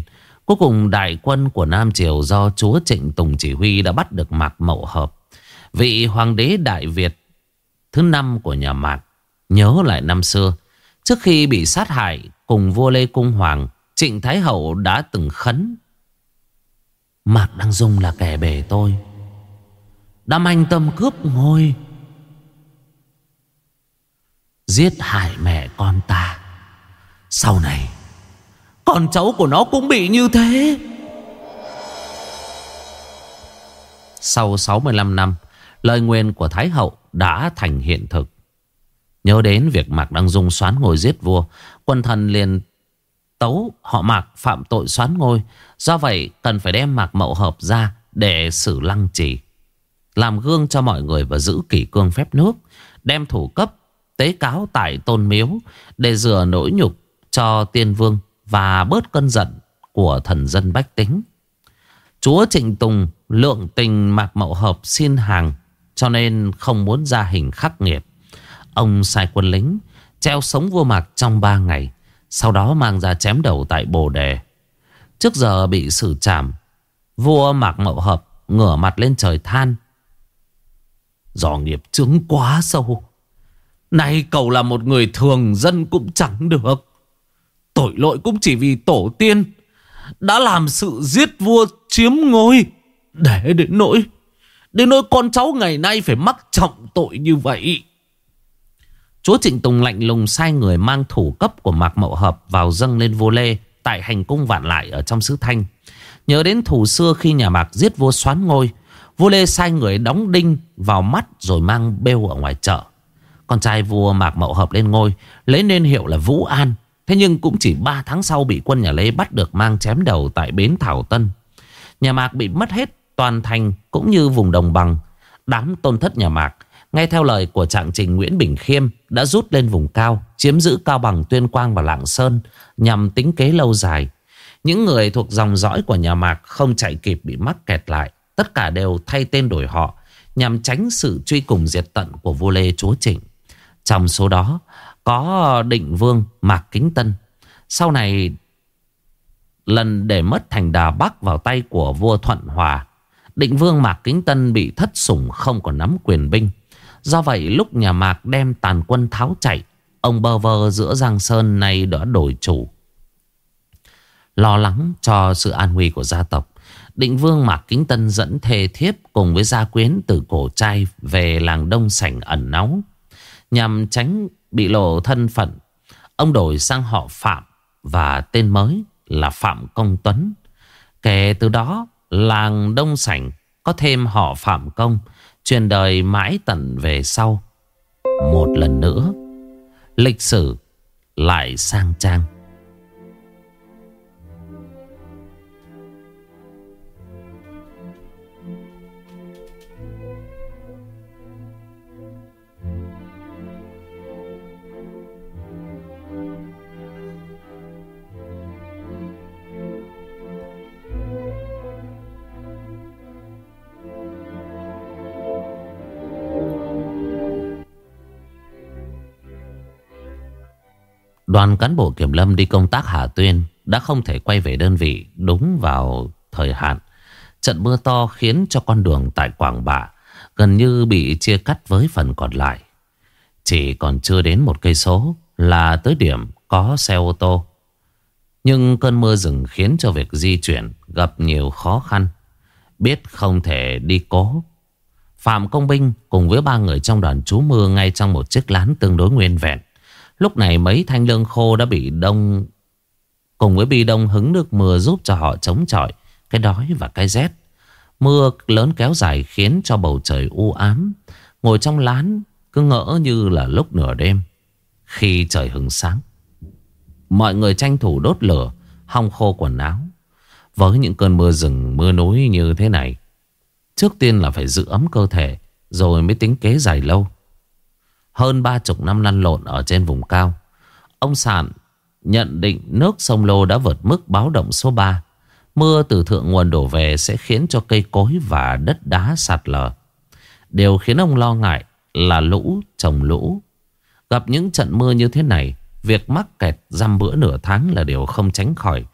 Cuối cùng đại quân của Nam Triều do chúa Trịnh Tùng chỉ huy đã bắt được Mạc Mậu Hợp, vị hoàng đế Đại Việt thứ năm của nhà Mạc. Nhớ lại năm xưa, trước khi bị sát hại cùng vua Lê Cung Hoàng, Trịnh Thái Hậu đã từng khấn: Mạc Đăng Dung là kẻ bề tôi, đã manh tâm cướp ngôi, giết hại mẹ con ta. Sau này con cháu của nó cũng bị như thế. Sau sáu mươi lăm năm, lời nguyền của Thái Hậu đã thành hiện thực. Nhớ đến việc Mạc Đăng Dung soán ngôi giết vua, quần thần liền tấu họ Mạc phạm tội soán ngôi. Do vậy cần phải đem Mạc Mậu Hợp ra để xử lăng trì, làm gương cho mọi người và giữ kỷ cương phép nước. Đem thủ cấp tế cáo tại tôn miếu để rửa nỗi nhục cho tiên vương và bớt cơn giận của thần dân bách tính. Chúa Trịnh Tùng lượng tình Mạc Mậu Hợp xin hàng, cho nên không muốn ra hình khắc nghiệt. Ông sai quân lính treo sống vua Mạc trong ba ngày, sau đó mang ra chém đầu tại Bồ Đề. Trước giờ bị xử trảm, vua Mạc Mậu Hợp ngửa mặt lên trời than: do nghiệp chướng quá sâu, nay cậu là một người thường dân cũng chẳng được. Tội lỗi cũng chỉ vì tổ tiên đã làm sự giết vua chiếm ngôi, để đến nỗi Đến nỗi con cháu ngày nay phải mắc trọng tội như vậy. Chúa Trịnh Tùng lạnh lùng sai người mang thủ cấp của Mạc Mậu Hợp vào dâng lên vua Lê tại hành cung Vạn Lại ở trong xứ Thanh. Nhớ đến thù xưa khi nhà Mạc giết vua soán ngôi, vua Lê sai người đóng đinh vào mắt rồi mang bêu ở ngoài chợ. Con trai vua Mạc Mậu Hợp lên ngôi, lấy nên hiệu là Vũ An. Thế nhưng cũng chỉ ba tháng sau bị quân nhà Lê bắt được mang chém đầu tại bến Thảo Tân. Nhà Mạc bị mất hết toàn thành cũng như vùng đồng bằng. Đám tôn thất nhà Mạc nghe theo lời của trạng trình Nguyễn Bình Khiêm đã rút lên vùng cao, chiếm giữ Cao Bằng, Tuyên Quang và Lạng Sơn nhằm tính kế lâu dài. Những người thuộc dòng dõi của nhà Mạc không chạy kịp bị mắc kẹt lại, tất cả đều thay tên đổi họ nhằm tránh sự truy cùng diệt tận của vua Lê chúa Trịnh. Trong số đó có Định Vương Mạc Kính Tân, sau này lần để mất thành Đà Bắc vào tay của vua Thuận Hòa. Định Vương Mạc Kính Tân bị thất sủng, không còn nắm quyền binh. Do vậy lúc nhà Mạc đem tàn quân tháo chạy, ông bơ vơ giữa Giang Sơn nay đã đổi chủ. Lo lắng cho sự an nguy của gia tộc, Định Vương Mạc Kính Tân dẫn thê thiếp cùng với gia quyến từ Cổ Trai về làng Đông Sảnh ẩn náu. Nhằm tránh bị lộ thân phận, ông đổi sang họ Phạm và tên mới là Phạm Công Tuấn. Kể từ đó làng Đông Sảnh có thêm họ Phạm Công, truyền đời mãi tận về sau. Một lần nữa lịch sử lại sang trang. Đoàn cán bộ kiểm lâm đi công tác Hà Tuyên đã không thể quay về đơn vị đúng vào thời hạn. Trận mưa to khiến cho con đường tại Quảng Bạ gần như bị chia cắt với phần còn lại. Chỉ còn chưa đến một cây số là tới điểm có xe ô tô. Nhưng cơn mưa rừng khiến cho việc di chuyển gặp nhiều khó khăn. Biết không thể đi cố, Phạm Công Binh cùng với ba người trong đoàn trú mưa ngay trong một chiếc lán tương đối nguyên vẹn. Lúc này mấy thanh lương khô đã bị đông cùng với bi đông hứng nước mưa giúp cho họ chống chọi cái đói và cái rét. Mưa lớn kéo dài khiến cho bầu trời u ám. Ngồi trong lán cứ ngỡ như là lúc nửa đêm. Khi trời hừng sáng, mọi người tranh thủ đốt lửa, hong khô quần áo. Với những cơn mưa rừng mưa núi như thế này, trước tiên là phải giữ ấm cơ thể, rồi mới tính kế dài lâu. Hơn ba chục năm lăn lộn ở trên vùng cao, ông Sạn nhận định nước sông Lô đã vượt mức báo động số ba. Mưa từ thượng nguồn đổ về sẽ khiến cho cây cối và đất đá sạt lở. Điều khiến ông lo ngại là lũ trồng lũ. Gặp những trận mưa như thế này, việc mắc kẹt dăm bữa nửa tháng là điều không tránh khỏi.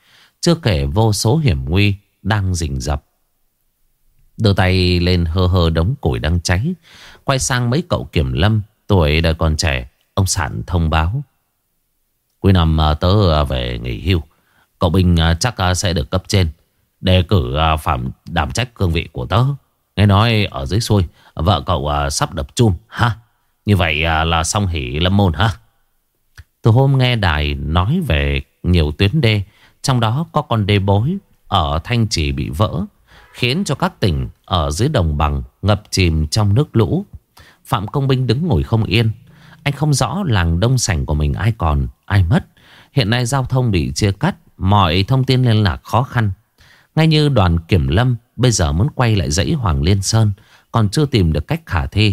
chưa kể vô số hiểm nguy đang rình rập. Đưa tay lên hơ hơ đống củi đang cháy, quay sang mấy cậu kiểm lâm tuổi đời còn trẻ. Ông Sản thông báo: cuối năm tớ về nghỉ hưu. Cậu Bình chắc sẽ được cấp trên đề cử phạm đảm trách cương vị của tớ. Nghe nói ở dưới xuôi vợ cậu sắp đập chum ha. Như vậy là xong hỉ lâm môn ha. Từ hôm nghe đài nói về nhiều tuyến đê, trong đó có con đê bối ở Thanh Trì bị vỡ, khiến cho các tỉnh ở dưới đồng bằng ngập chìm trong nước lũ, Phạm Công Binh đứng ngồi không yên. Anh không rõ làng Đông Sảnh của mình ai còn ai mất. Hiện nay giao thông bị chia cắt, mọi thông tin liên lạc khó khăn. Ngay như đoàn kiểm lâm bây giờ muốn quay lại dãy Hoàng Liên Sơn còn chưa tìm được cách khả thi.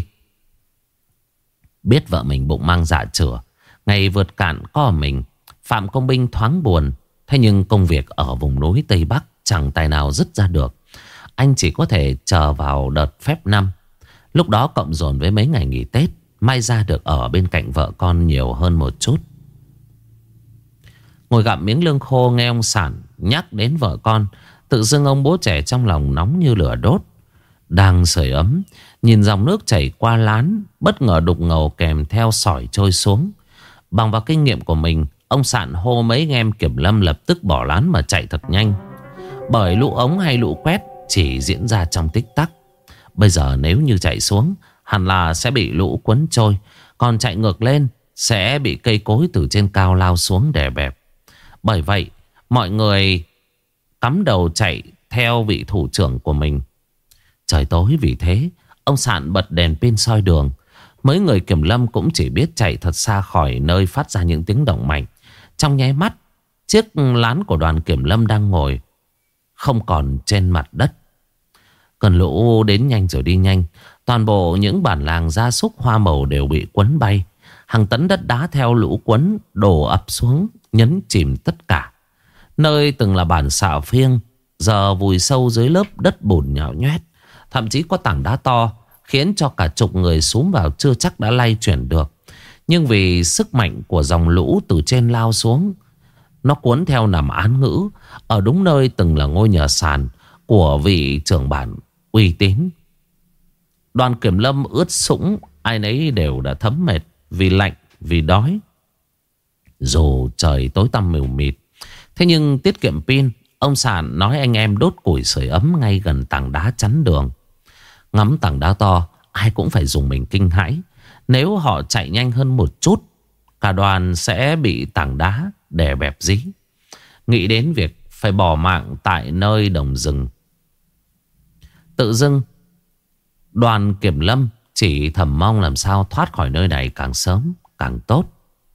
Biết vợ mình bụng mang dạ chửa, ngày vượt cạn có ở mình, Phạm Công Binh thoáng buồn. Thế nhưng công việc ở vùng núi Tây Bắc chẳng tài nào dứt ra được. Anh chỉ có thể chờ vào đợt phép năm. Lúc đó cộng dồn với mấy ngày nghỉ Tết, may ra được ở bên cạnh vợ con nhiều hơn một chút. Ngồi gặm miếng lương khô nghe ông Sản nhắc đến vợ con, tự dưng ông bố trẻ trong lòng nóng như lửa đốt. Đang sưởi ấm, nhìn dòng nước chảy qua lán, bất ngờ đục ngầu kèm theo sỏi trôi xuống. Bằng vào kinh nghiệm của mình, ông Sản hô mấy anh em kiểm lâm lập tức bỏ lán mà chạy thật nhanh. Bởi lũ ống hay lũ quét chỉ diễn ra trong tích tắc. Bây giờ nếu như chạy xuống, hẳn là sẽ bị lũ cuốn trôi. Còn chạy ngược lên sẽ bị cây cối từ trên cao lao xuống đè bẹp. Bởi vậy mọi người cắm đầu chạy theo vị thủ trưởng của mình. Trời tối vì thế ông Sản bật đèn pin soi đường. Mấy người kiểm lâm cũng chỉ biết chạy thật xa khỏi nơi phát ra những tiếng động mạnh. Trong nháy mắt, chiếc lán của đoàn kiểm lâm đang ngồi không còn trên mặt đất. Cơn lũ đến nhanh rồi đi nhanh. Toàn bộ những bản làng gia súc hoa màu đều bị cuốn bay. Hàng tấn đất đá theo lũ cuốn đổ ập xuống, nhấn chìm tất cả. Nơi từng là bản xạ phiêng giờ vùi sâu dưới lớp đất bùn nhão nhoét. Thậm chí có tảng đá to khiến cho cả chục người xúm vào chưa chắc đã lay chuyển được. Nhưng vì sức mạnh của dòng lũ từ trên lao xuống, nó cuốn theo nằm án ngữ ở đúng nơi từng là ngôi nhà sàn của vị trưởng bản uy tín. Đoàn kiểm lâm ướt sũng, ai nấy đều đã thấm mệt vì lạnh, vì đói. Dù trời tối tăm mù mịt, thế nhưng tiết kiệm pin, ông Sản nói anh em đốt củi sưởi ấm ngay gần tảng đá chắn đường. Ngắm tảng đá to, ai cũng phải dùng mình kinh hãi. Nếu họ chạy nhanh hơn một chút, cả đoàn sẽ bị tảng đá đè bẹp dí. Nghĩ đến việc phải bỏ mạng tại nơi đồng rừng, tự dưng đoàn kiểm lâm chỉ thầm mong làm sao thoát khỏi nơi này càng sớm càng tốt.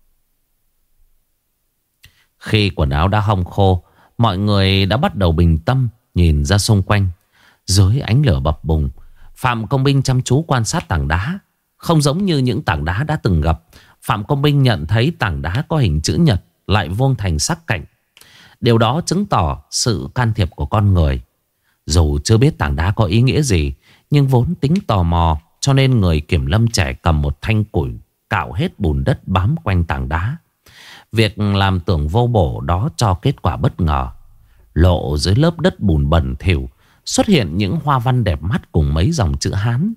Khi quần áo đã hong khô, mọi người đã bắt đầu bình tâm nhìn ra xung quanh. Dưới ánh lửa bập bùng, Phạm Công Binh chăm chú quan sát tảng đá. Không giống như những tảng đá đã từng gặp, Phạm Công Binh nhận thấy tảng đá có hình chữ nhật lại vuông thành sắc cạnh. Điều đó chứng tỏ sự can thiệp của con người. Dù chưa biết tảng đá có ý nghĩa gì, nhưng vốn tính tò mò, cho nên người kiểm lâm trẻ cầm một thanh củi cạo hết bùn đất bám quanh tảng đá. Việc làm tưởng vô bổ đó cho kết quả bất ngờ. Lộ dưới lớp đất bùn bẩn thỉu xuất hiện những hoa văn đẹp mắt cùng mấy dòng chữ Hán.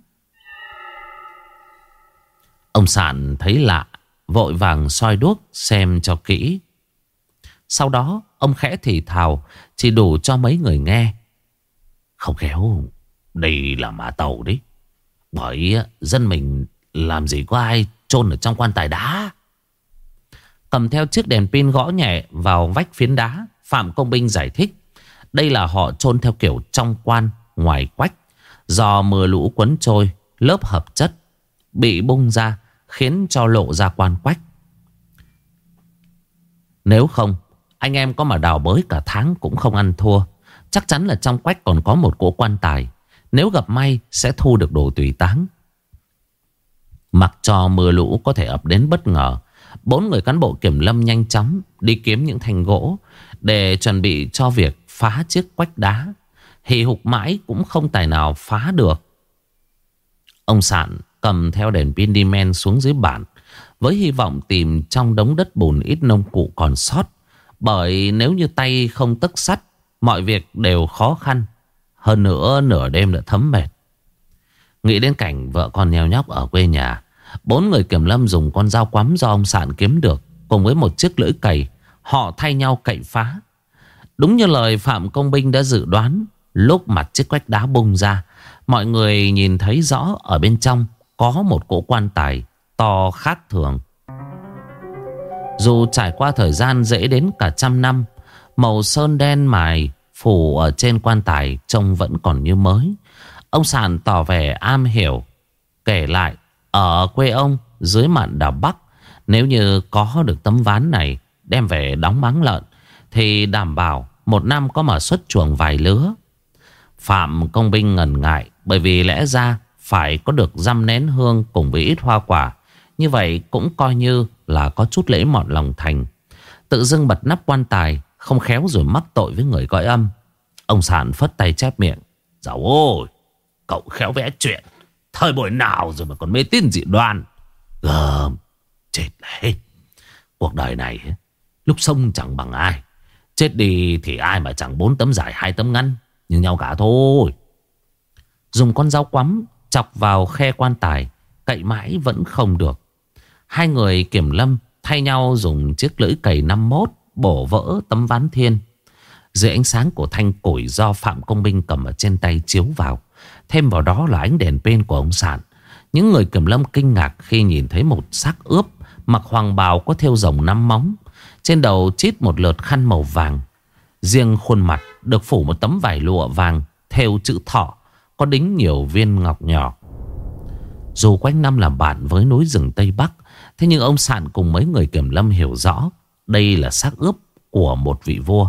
Ông Sản thấy lạ, vội vàng soi đuốc xem cho kỹ. Sau đó ông khẽ thì thào, chỉ đủ cho mấy người nghe. Không khéo đây là mã tàu đấy. Bởi dân mình làm gì có ai chôn ở trong quan tài đá. Cầm theo chiếc đèn pin gõ nhẹ vào vách phiến đá, Phạm Công Binh giải thích. Đây là họ chôn theo kiểu trong quan ngoài quách. Do mưa lũ cuốn trôi, lớp hợp chất bị bung ra khiến cho lộ ra quan quách. Nếu không, anh em có mà đào bới cả tháng cũng không ăn thua. Chắc chắn là trong quách còn có một cỗ quan tài. Nếu gặp may sẽ thu được đồ tùy táng. Mặc cho mưa lũ có thể ập đến bất ngờ, bốn người cán bộ kiểm lâm nhanh chóng đi kiếm những thanh gỗ để chuẩn bị cho việc phá chiếc quách đá. Hì hục mãi cũng không tài nào phá được. Ông Sản cầm theo đèn pin đi men xuống dưới bản, với hy vọng tìm trong đống đất bùn ít nông cụ còn sót Bởi nếu như tay không tấc sắt, mọi việc đều khó khăn. Hơn nữa nửa đêm đã thấm mệt. Nghĩ đến cảnh vợ con nheo nhóc ở quê nhà, bốn người kiểm lâm dùng con dao quắm do ông Sạn kiếm được cùng với một chiếc lưỡi cày, họ thay nhau cậy phá. Đúng như lời Phạm Công Binh đã dự đoán, lúc mặt chiếc quách đá bung ra, mọi người nhìn thấy rõ ở bên trong có một cỗ quan tài to khác thường. Dù trải qua thời gian dễ đến cả trăm năm, màu sơn đen mài phủ ở trên quan tài trông vẫn còn như mới. Ông Sạn tỏ vẻ am hiểu, kể lại ở quê ông dưới mạn đảo Bắc, nếu như có được tấm ván này đem về đóng máng lợn thì đảm bảo một năm có mà xuất chuồng vài lứa. Phạm Công Binh ngần ngại, bởi vì lẽ ra phải có được dăm nén hương cùng với ít hoa quả, như vậy cũng coi như là có chút lễ mọn lòng thành. Tự dưng bật nắp quan tài, không khéo rồi mắc tội với người cõi âm. Ông Sạn phất tay chép miệng: "Dạo ôi, cậu khéo vẽ chuyện, thời buổi nào rồi mà còn mê tín dị đoan. Gờm, chết đấy. Cuộc đời này lúc sống chẳng bằng ai, chết đi thì ai mà chẳng bốn tấm giải hai tấm ngắn như nhau cả thôi." Dùng con dao quắm chọc vào khe quan tài, cậy mãi vẫn không được. Hai người kiểm lâm thay nhau dùng chiếc lưỡi cày năm mốt bổ vỡ tấm ván thiên. Dưới ánh sáng của thanh củi do Phạm Công Binh cầm ở trên tay chiếu vào, thêm vào đó là ánh đèn pin của ông Sạn, những người kiểm lâm kinh ngạc khi nhìn thấy một xác ướp mặc hoàng bào có thêu rồng năm móng, trên đầu chít một lượt khăn màu vàng. Riêng khuôn mặt được phủ một tấm vải lụa vàng thêu chữ thọ, có đính nhiều viên ngọc nhỏ. Dù quanh năm làm bạn với núi rừng Tây Bắc, thế nhưng ông Sạn cùng mấy người kiểm lâm hiểu rõ đây là xác ướp của một vị vua.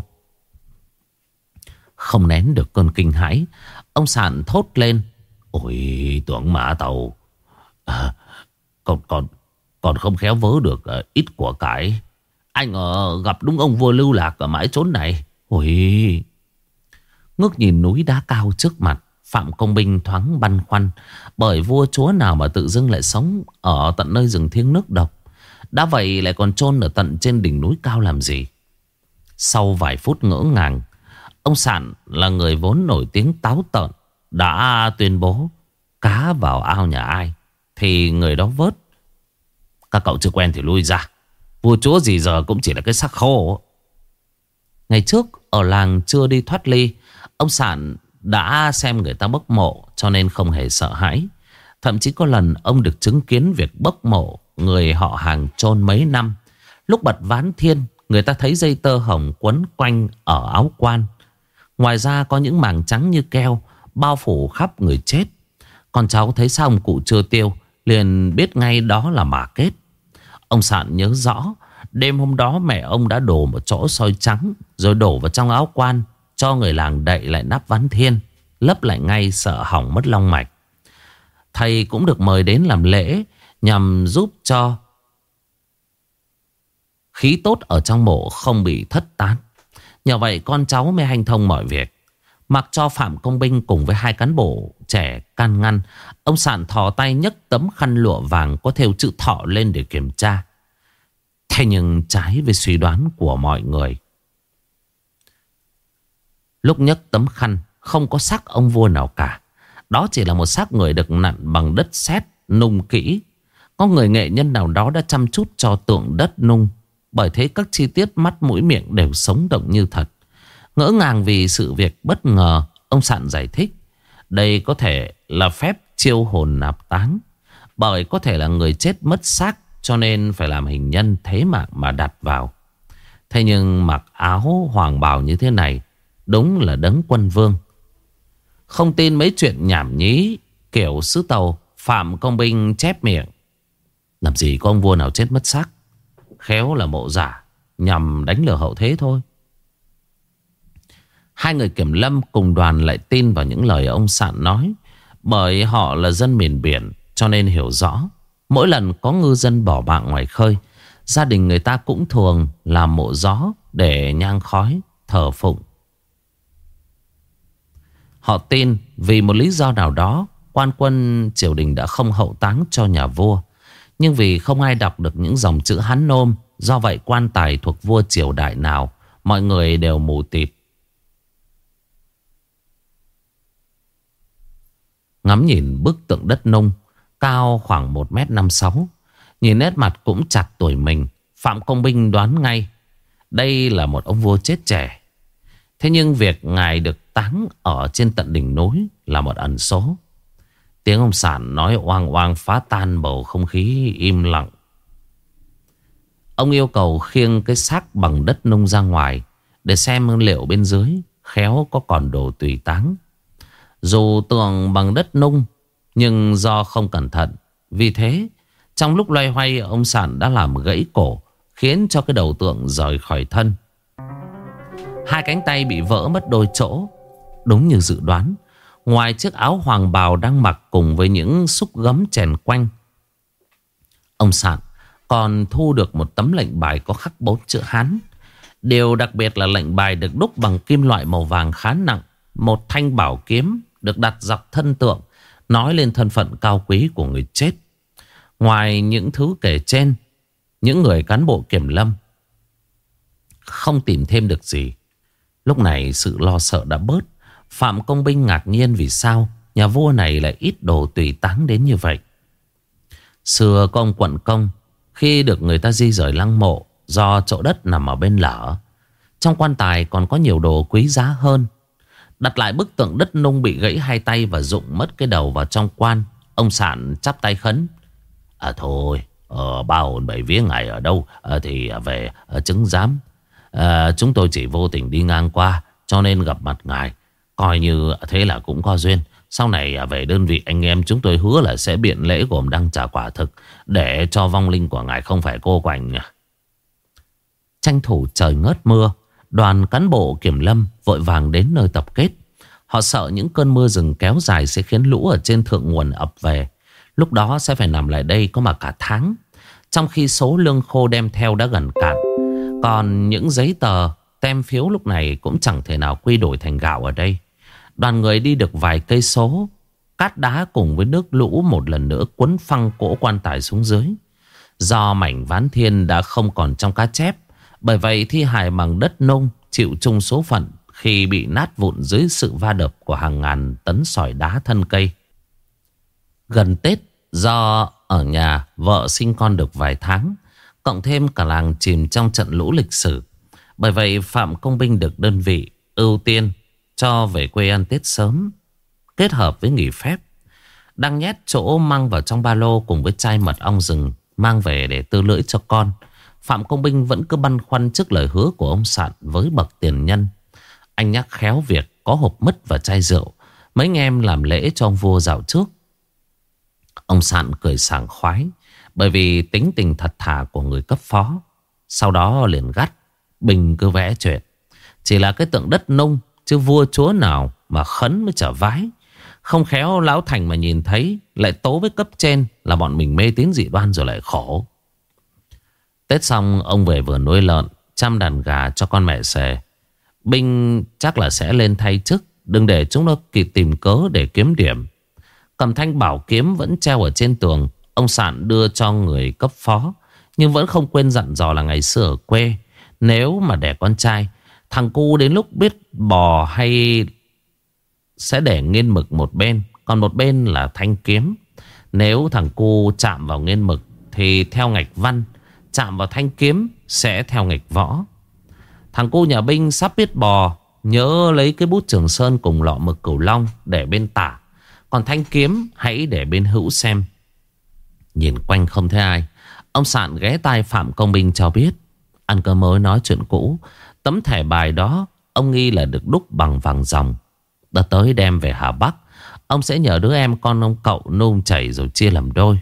Không nén được cơn kinh hãi, ông Sạn thốt lên: "Ôi tưởng Mã Tàu à, còn, còn, còn không khéo vớ được uh, ít của cải. Anh ở gặp đúng ông vua lưu lạc ở mãi chốn này." Ôi! Ngước nhìn núi đá cao trước mặt, Phạm Công Binh thoáng băn khoăn, bởi vua chúa nào mà tự dưng lại sống ở tận nơi rừng thiêng nước độc, đã vậy lại còn chôn ở tận trên đỉnh núi cao làm gì. Sau vài phút ngỡ ngàng, ông Sạn là người vốn nổi tiếng táo tợn đã tuyên bố: "Cá vào ao nhà ai thì người đó vớt. Các cậu chưa quen thì lui ra. Vua chúa gì giờ cũng chỉ là cái xác khô." Ngày trước ở làng chưa đi thoát ly, ông Sạn đã xem người ta bốc mộ cho nên không hề sợ hãi. Thậm chí có lần ông được chứng kiến việc bốc mộ người họ hàng chôn mấy năm. Lúc bật ván thiên, người ta thấy dây tơ hồng quấn quanh ở áo quan. Ngoài ra có những màng trắng như keo bao phủ khắp người chết. Con cháu thấy sao ông cụ chưa tiêu liền biết ngay đó là mả kết. Ông Sạn nhớ rõ, đêm hôm đó mẹ ông đã đổ một chỗ soi trắng rồi đổ vào trong áo quan, cho người làng đậy lại nắp ván thiên, lấp lại ngay sợ hỏng mất long mạch. Thầy cũng được mời đến làm lễ nhằm giúp cho khí tốt ở trong mộ không bị thất tán. Nhờ vậy con cháu mới hanh thông mọi việc. Mặc cho Phạm Công Binh cùng với hai cán bộ trẻ can ngăn, ông Sạn thò tay nhấc tấm khăn lụa vàng có thêu chữ thọ lên để kiểm tra. Thế nhưng trái với suy đoán của mọi người, lúc nhấc tấm khăn không có xác ông vua nào cả. Đó chỉ là một xác người được nặn bằng đất sét nung kỹ. Có người nghệ nhân nào đó đã chăm chút cho tượng đất nung, bởi thế các chi tiết mắt mũi miệng đều sống động như thật. Ngỡ ngàng vì sự việc bất ngờ, ông Sạn giải thích đây có thể là phép chiêu hồn nạp táng, bởi có thể là người chết mất xác cho nên phải làm hình nhân thế mạng mà đặt vào. Thế nhưng mặc áo hoàng bào như thế này đúng là đấng quân vương. Không tin mấy chuyện nhảm nhí kiểu sứ tàu, Phạm Công Binh chép miệng: "Làm gì có ông vua nào chết mất xác, khéo là mộ giả nhằm đánh lừa hậu thế thôi." Hai người kiểm lâm cùng đoàn lại tin vào những lời ông Sạn nói, bởi họ là dân miền biển cho nên hiểu rõ. Mỗi lần có ngư dân bỏ mạng ngoài khơi, gia đình người ta cũng thường làm mộ gió để nhang khói thờ phụng. Họ tin vì một lý do nào đó, quan quân triều đình đã không hậu táng cho nhà vua. Nhưng vì không ai đọc được những dòng chữ Hán nôm, do vậy quan tài thuộc vua triều đại nào Mọi người đều mù tịt ngắm nhìn bức tượng đất nung cao khoảng một mét năm sáu. Nhìn nét mặt cũng chặt tuổi mình, Phạm Công Binh đoán ngay đây là một ông vua chết trẻ. Thế nhưng việc ngài được táng ở trên tận đỉnh núi là một ẩn số. Tiếng ông Sản nói oang oang phá tan bầu không khí im lặng. Ông yêu cầu khiêng cái xác bằng đất nung ra ngoài để xem liệu bên dưới khéo có còn đồ tùy táng. Dù tượng bằng đất nung nhưng do không cẩn thận, vì thế trong lúc loay hoay ông Sản đã làm gãy cổ, khiến cho cái đầu tượng rời khỏi thân. Hai cánh tay bị vỡ mất đôi chỗ. Đúng như dự đoán, ngoài chiếc áo hoàng bào đang mặc cùng với những xúc gấm chèn quanh, ông Sản còn thu được một tấm lệnh bài có khắc bốn chữ Hán. Điều đặc biệt là lệnh bài được đúc bằng kim loại màu vàng khá nặng. Một thanh bảo kiếm được đặt dọc thân tượng, nói lên thân phận cao quý của người chết. Ngoài những thứ kể trên, những người cán bộ kiểm lâm không tìm thêm được gì. Lúc này sự lo sợ đã bớt. Phạm Công Binh ngạc nhiên vì sao nhà vua này lại ít đồ tùy táng đến như vậy. Xưa có ông quận công, khi được người ta di rời lăng mộ do chỗ đất nằm ở bên lở, trong quan tài còn có nhiều đồ quý giá hơn. Đặt lại bức tượng đất nung bị gãy hai tay và rụng mất cái đầu vào trong quan, ông Sản chắp tay khấn: À thôi, ờ, ba hồn bảy vía ngài ở đâu à, thì về à, chứng giám. à, Chúng tôi chỉ vô tình đi ngang qua cho nên gặp mặt ngài, coi như thế là cũng có duyên. Sau này à, về đơn vị anh em chúng tôi hứa là sẽ biện lễ gồm đăng trả quả thực, để cho vong linh của ngài không phải cô quạnh. Tranh thủ trời ngớt mưa, đoàn cán bộ kiểm lâm vội vàng đến nơi tập kết. Họ sợ những cơn mưa rừng kéo dài sẽ khiến lũ ở trên thượng nguồn ập về. Lúc đó sẽ phải nằm lại đây có mà cả tháng, trong khi số lương khô đem theo đã gần cạn. Còn những giấy tờ, tem phiếu lúc này cũng chẳng thể nào quy đổi thành gạo ở đây. Đoàn người đi được vài cây số, cát đá cùng với nước lũ một lần nữa cuốn phăng cỗ quan tài xuống dưới. Do mảnh ván thiên đã không còn trong cá chép, bởi vậy thi hài bằng đất nung chịu chung số phận khi bị nát vụn dưới sự va đập của hàng ngàn tấn sỏi đá thân cây. Gần Tết, do ở nhà vợ sinh con được vài tháng, cộng thêm cả làng chìm trong trận lũ lịch sử, bởi vậy Phạm Công Binh được đơn vị ưu tiên cho về quê ăn Tết sớm, kết hợp với nghỉ phép. Đang nhét chỗ mang vào trong ba lô cùng với chai mật ong rừng mang về để tư lưỡi cho con, Phạm Công Binh vẫn cứ băn khoăn trước lời hứa của ông Sản với bậc tiền nhân. Anh nhắc khéo việc có hộp mứt và chai rượu, mấy anh em làm lễ cho ông vua dạo trước. Ông Sản cười sảng khoái, bởi vì tính tình thật thà của người cấp phó. Sau đó liền gắt: Bình cứ vẽ chuyện, chỉ là cái tượng đất nung, chứ vua chúa nào mà khấn mới trở vái. Không khéo lão thành mà nhìn thấy lại tố với cấp trên là bọn mình mê tín dị đoan rồi lại khổ. Tết xong ông về vườn nuôi lợn, chăm đàn gà cho con mẹ xề. Binh chắc là sẽ lên thay chức, đừng để chúng nó kịp tìm cớ để kiếm điểm. Cầm thanh bảo kiếm vẫn treo ở trên tường, ông Sản đưa cho người cấp phó, nhưng vẫn không quên dặn dò là ngày xưa ở quê, nếu mà đẻ con trai, thằng cu đến lúc biết bò hay sẽ để nghiên mực một bên, còn một bên là thanh kiếm. Nếu thằng cu chạm vào nghiên mực thì theo ngạch văn, chạm vào thanh kiếm sẽ theo ngạch võ. Thằng cu nhà Binh sắp biết bò, nhớ lấy cái bút Trường Sơn cùng lọ mực Cửu Long để bên tả, còn thanh kiếm hãy để bên hữu xem. Nhìn quanh không thấy ai, ông Sản ghé tai Phạm Công Binh cho biết. Ăn cơm mới nói chuyện cũ. Tấm thẻ bài đó ông nghi là được đúc bằng vàng ròng. Đã tới đem về Hà Bắc, ông sẽ nhờ đứa em con ông cậu nung chảy rồi chia làm đôi.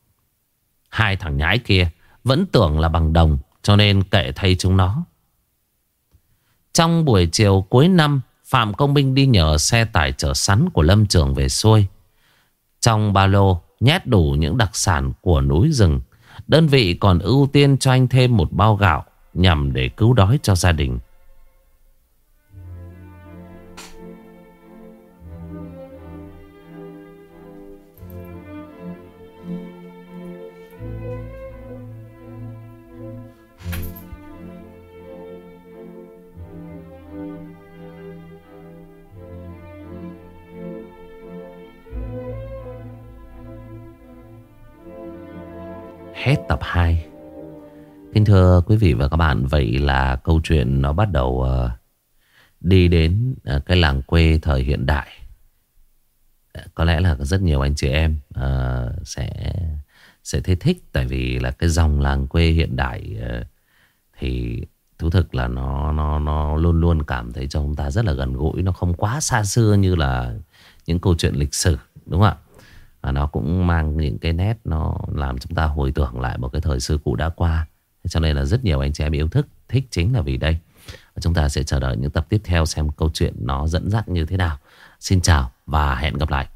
Hai thằng nhái kia vẫn tưởng là bằng đồng, cho nên kệ thay chúng nó. Trong buổi chiều cuối năm, Phạm Công Binh đi nhờ xe tải chở sắn của Lâm Trường về xuôi. Trong ba lô nhét đủ những đặc sản của núi rừng. Đơn vị còn ưu tiên cho anh thêm một bao gạo nhằm để cứu đói cho gia đình. hết tập hai. Kính thưa quý vị và các bạn, vậy là câu chuyện nó bắt đầu uh, đi đến uh, cái làng quê thời hiện đại. Có lẽ là rất nhiều anh chị em uh, sẽ sẽ thấy thích, tại vì là cái dòng làng quê hiện đại uh, thì thú thực là nó nó nó luôn luôn cảm thấy cho chúng ta rất là gần gũi, nó không quá xa xưa như là những câu chuyện lịch sử, đúng không ạ? Và nó cũng mang những cái nét nó làm chúng ta hồi tưởng lại một cái thời xưa cũ đã qua. Cho nên là rất nhiều anh chị em yêu thích thích chính là vì đây. Và chúng ta sẽ chờ đợi những tập tiếp theo xem câu chuyện nó dẫn dắt như thế nào. Xin chào và hẹn gặp lại.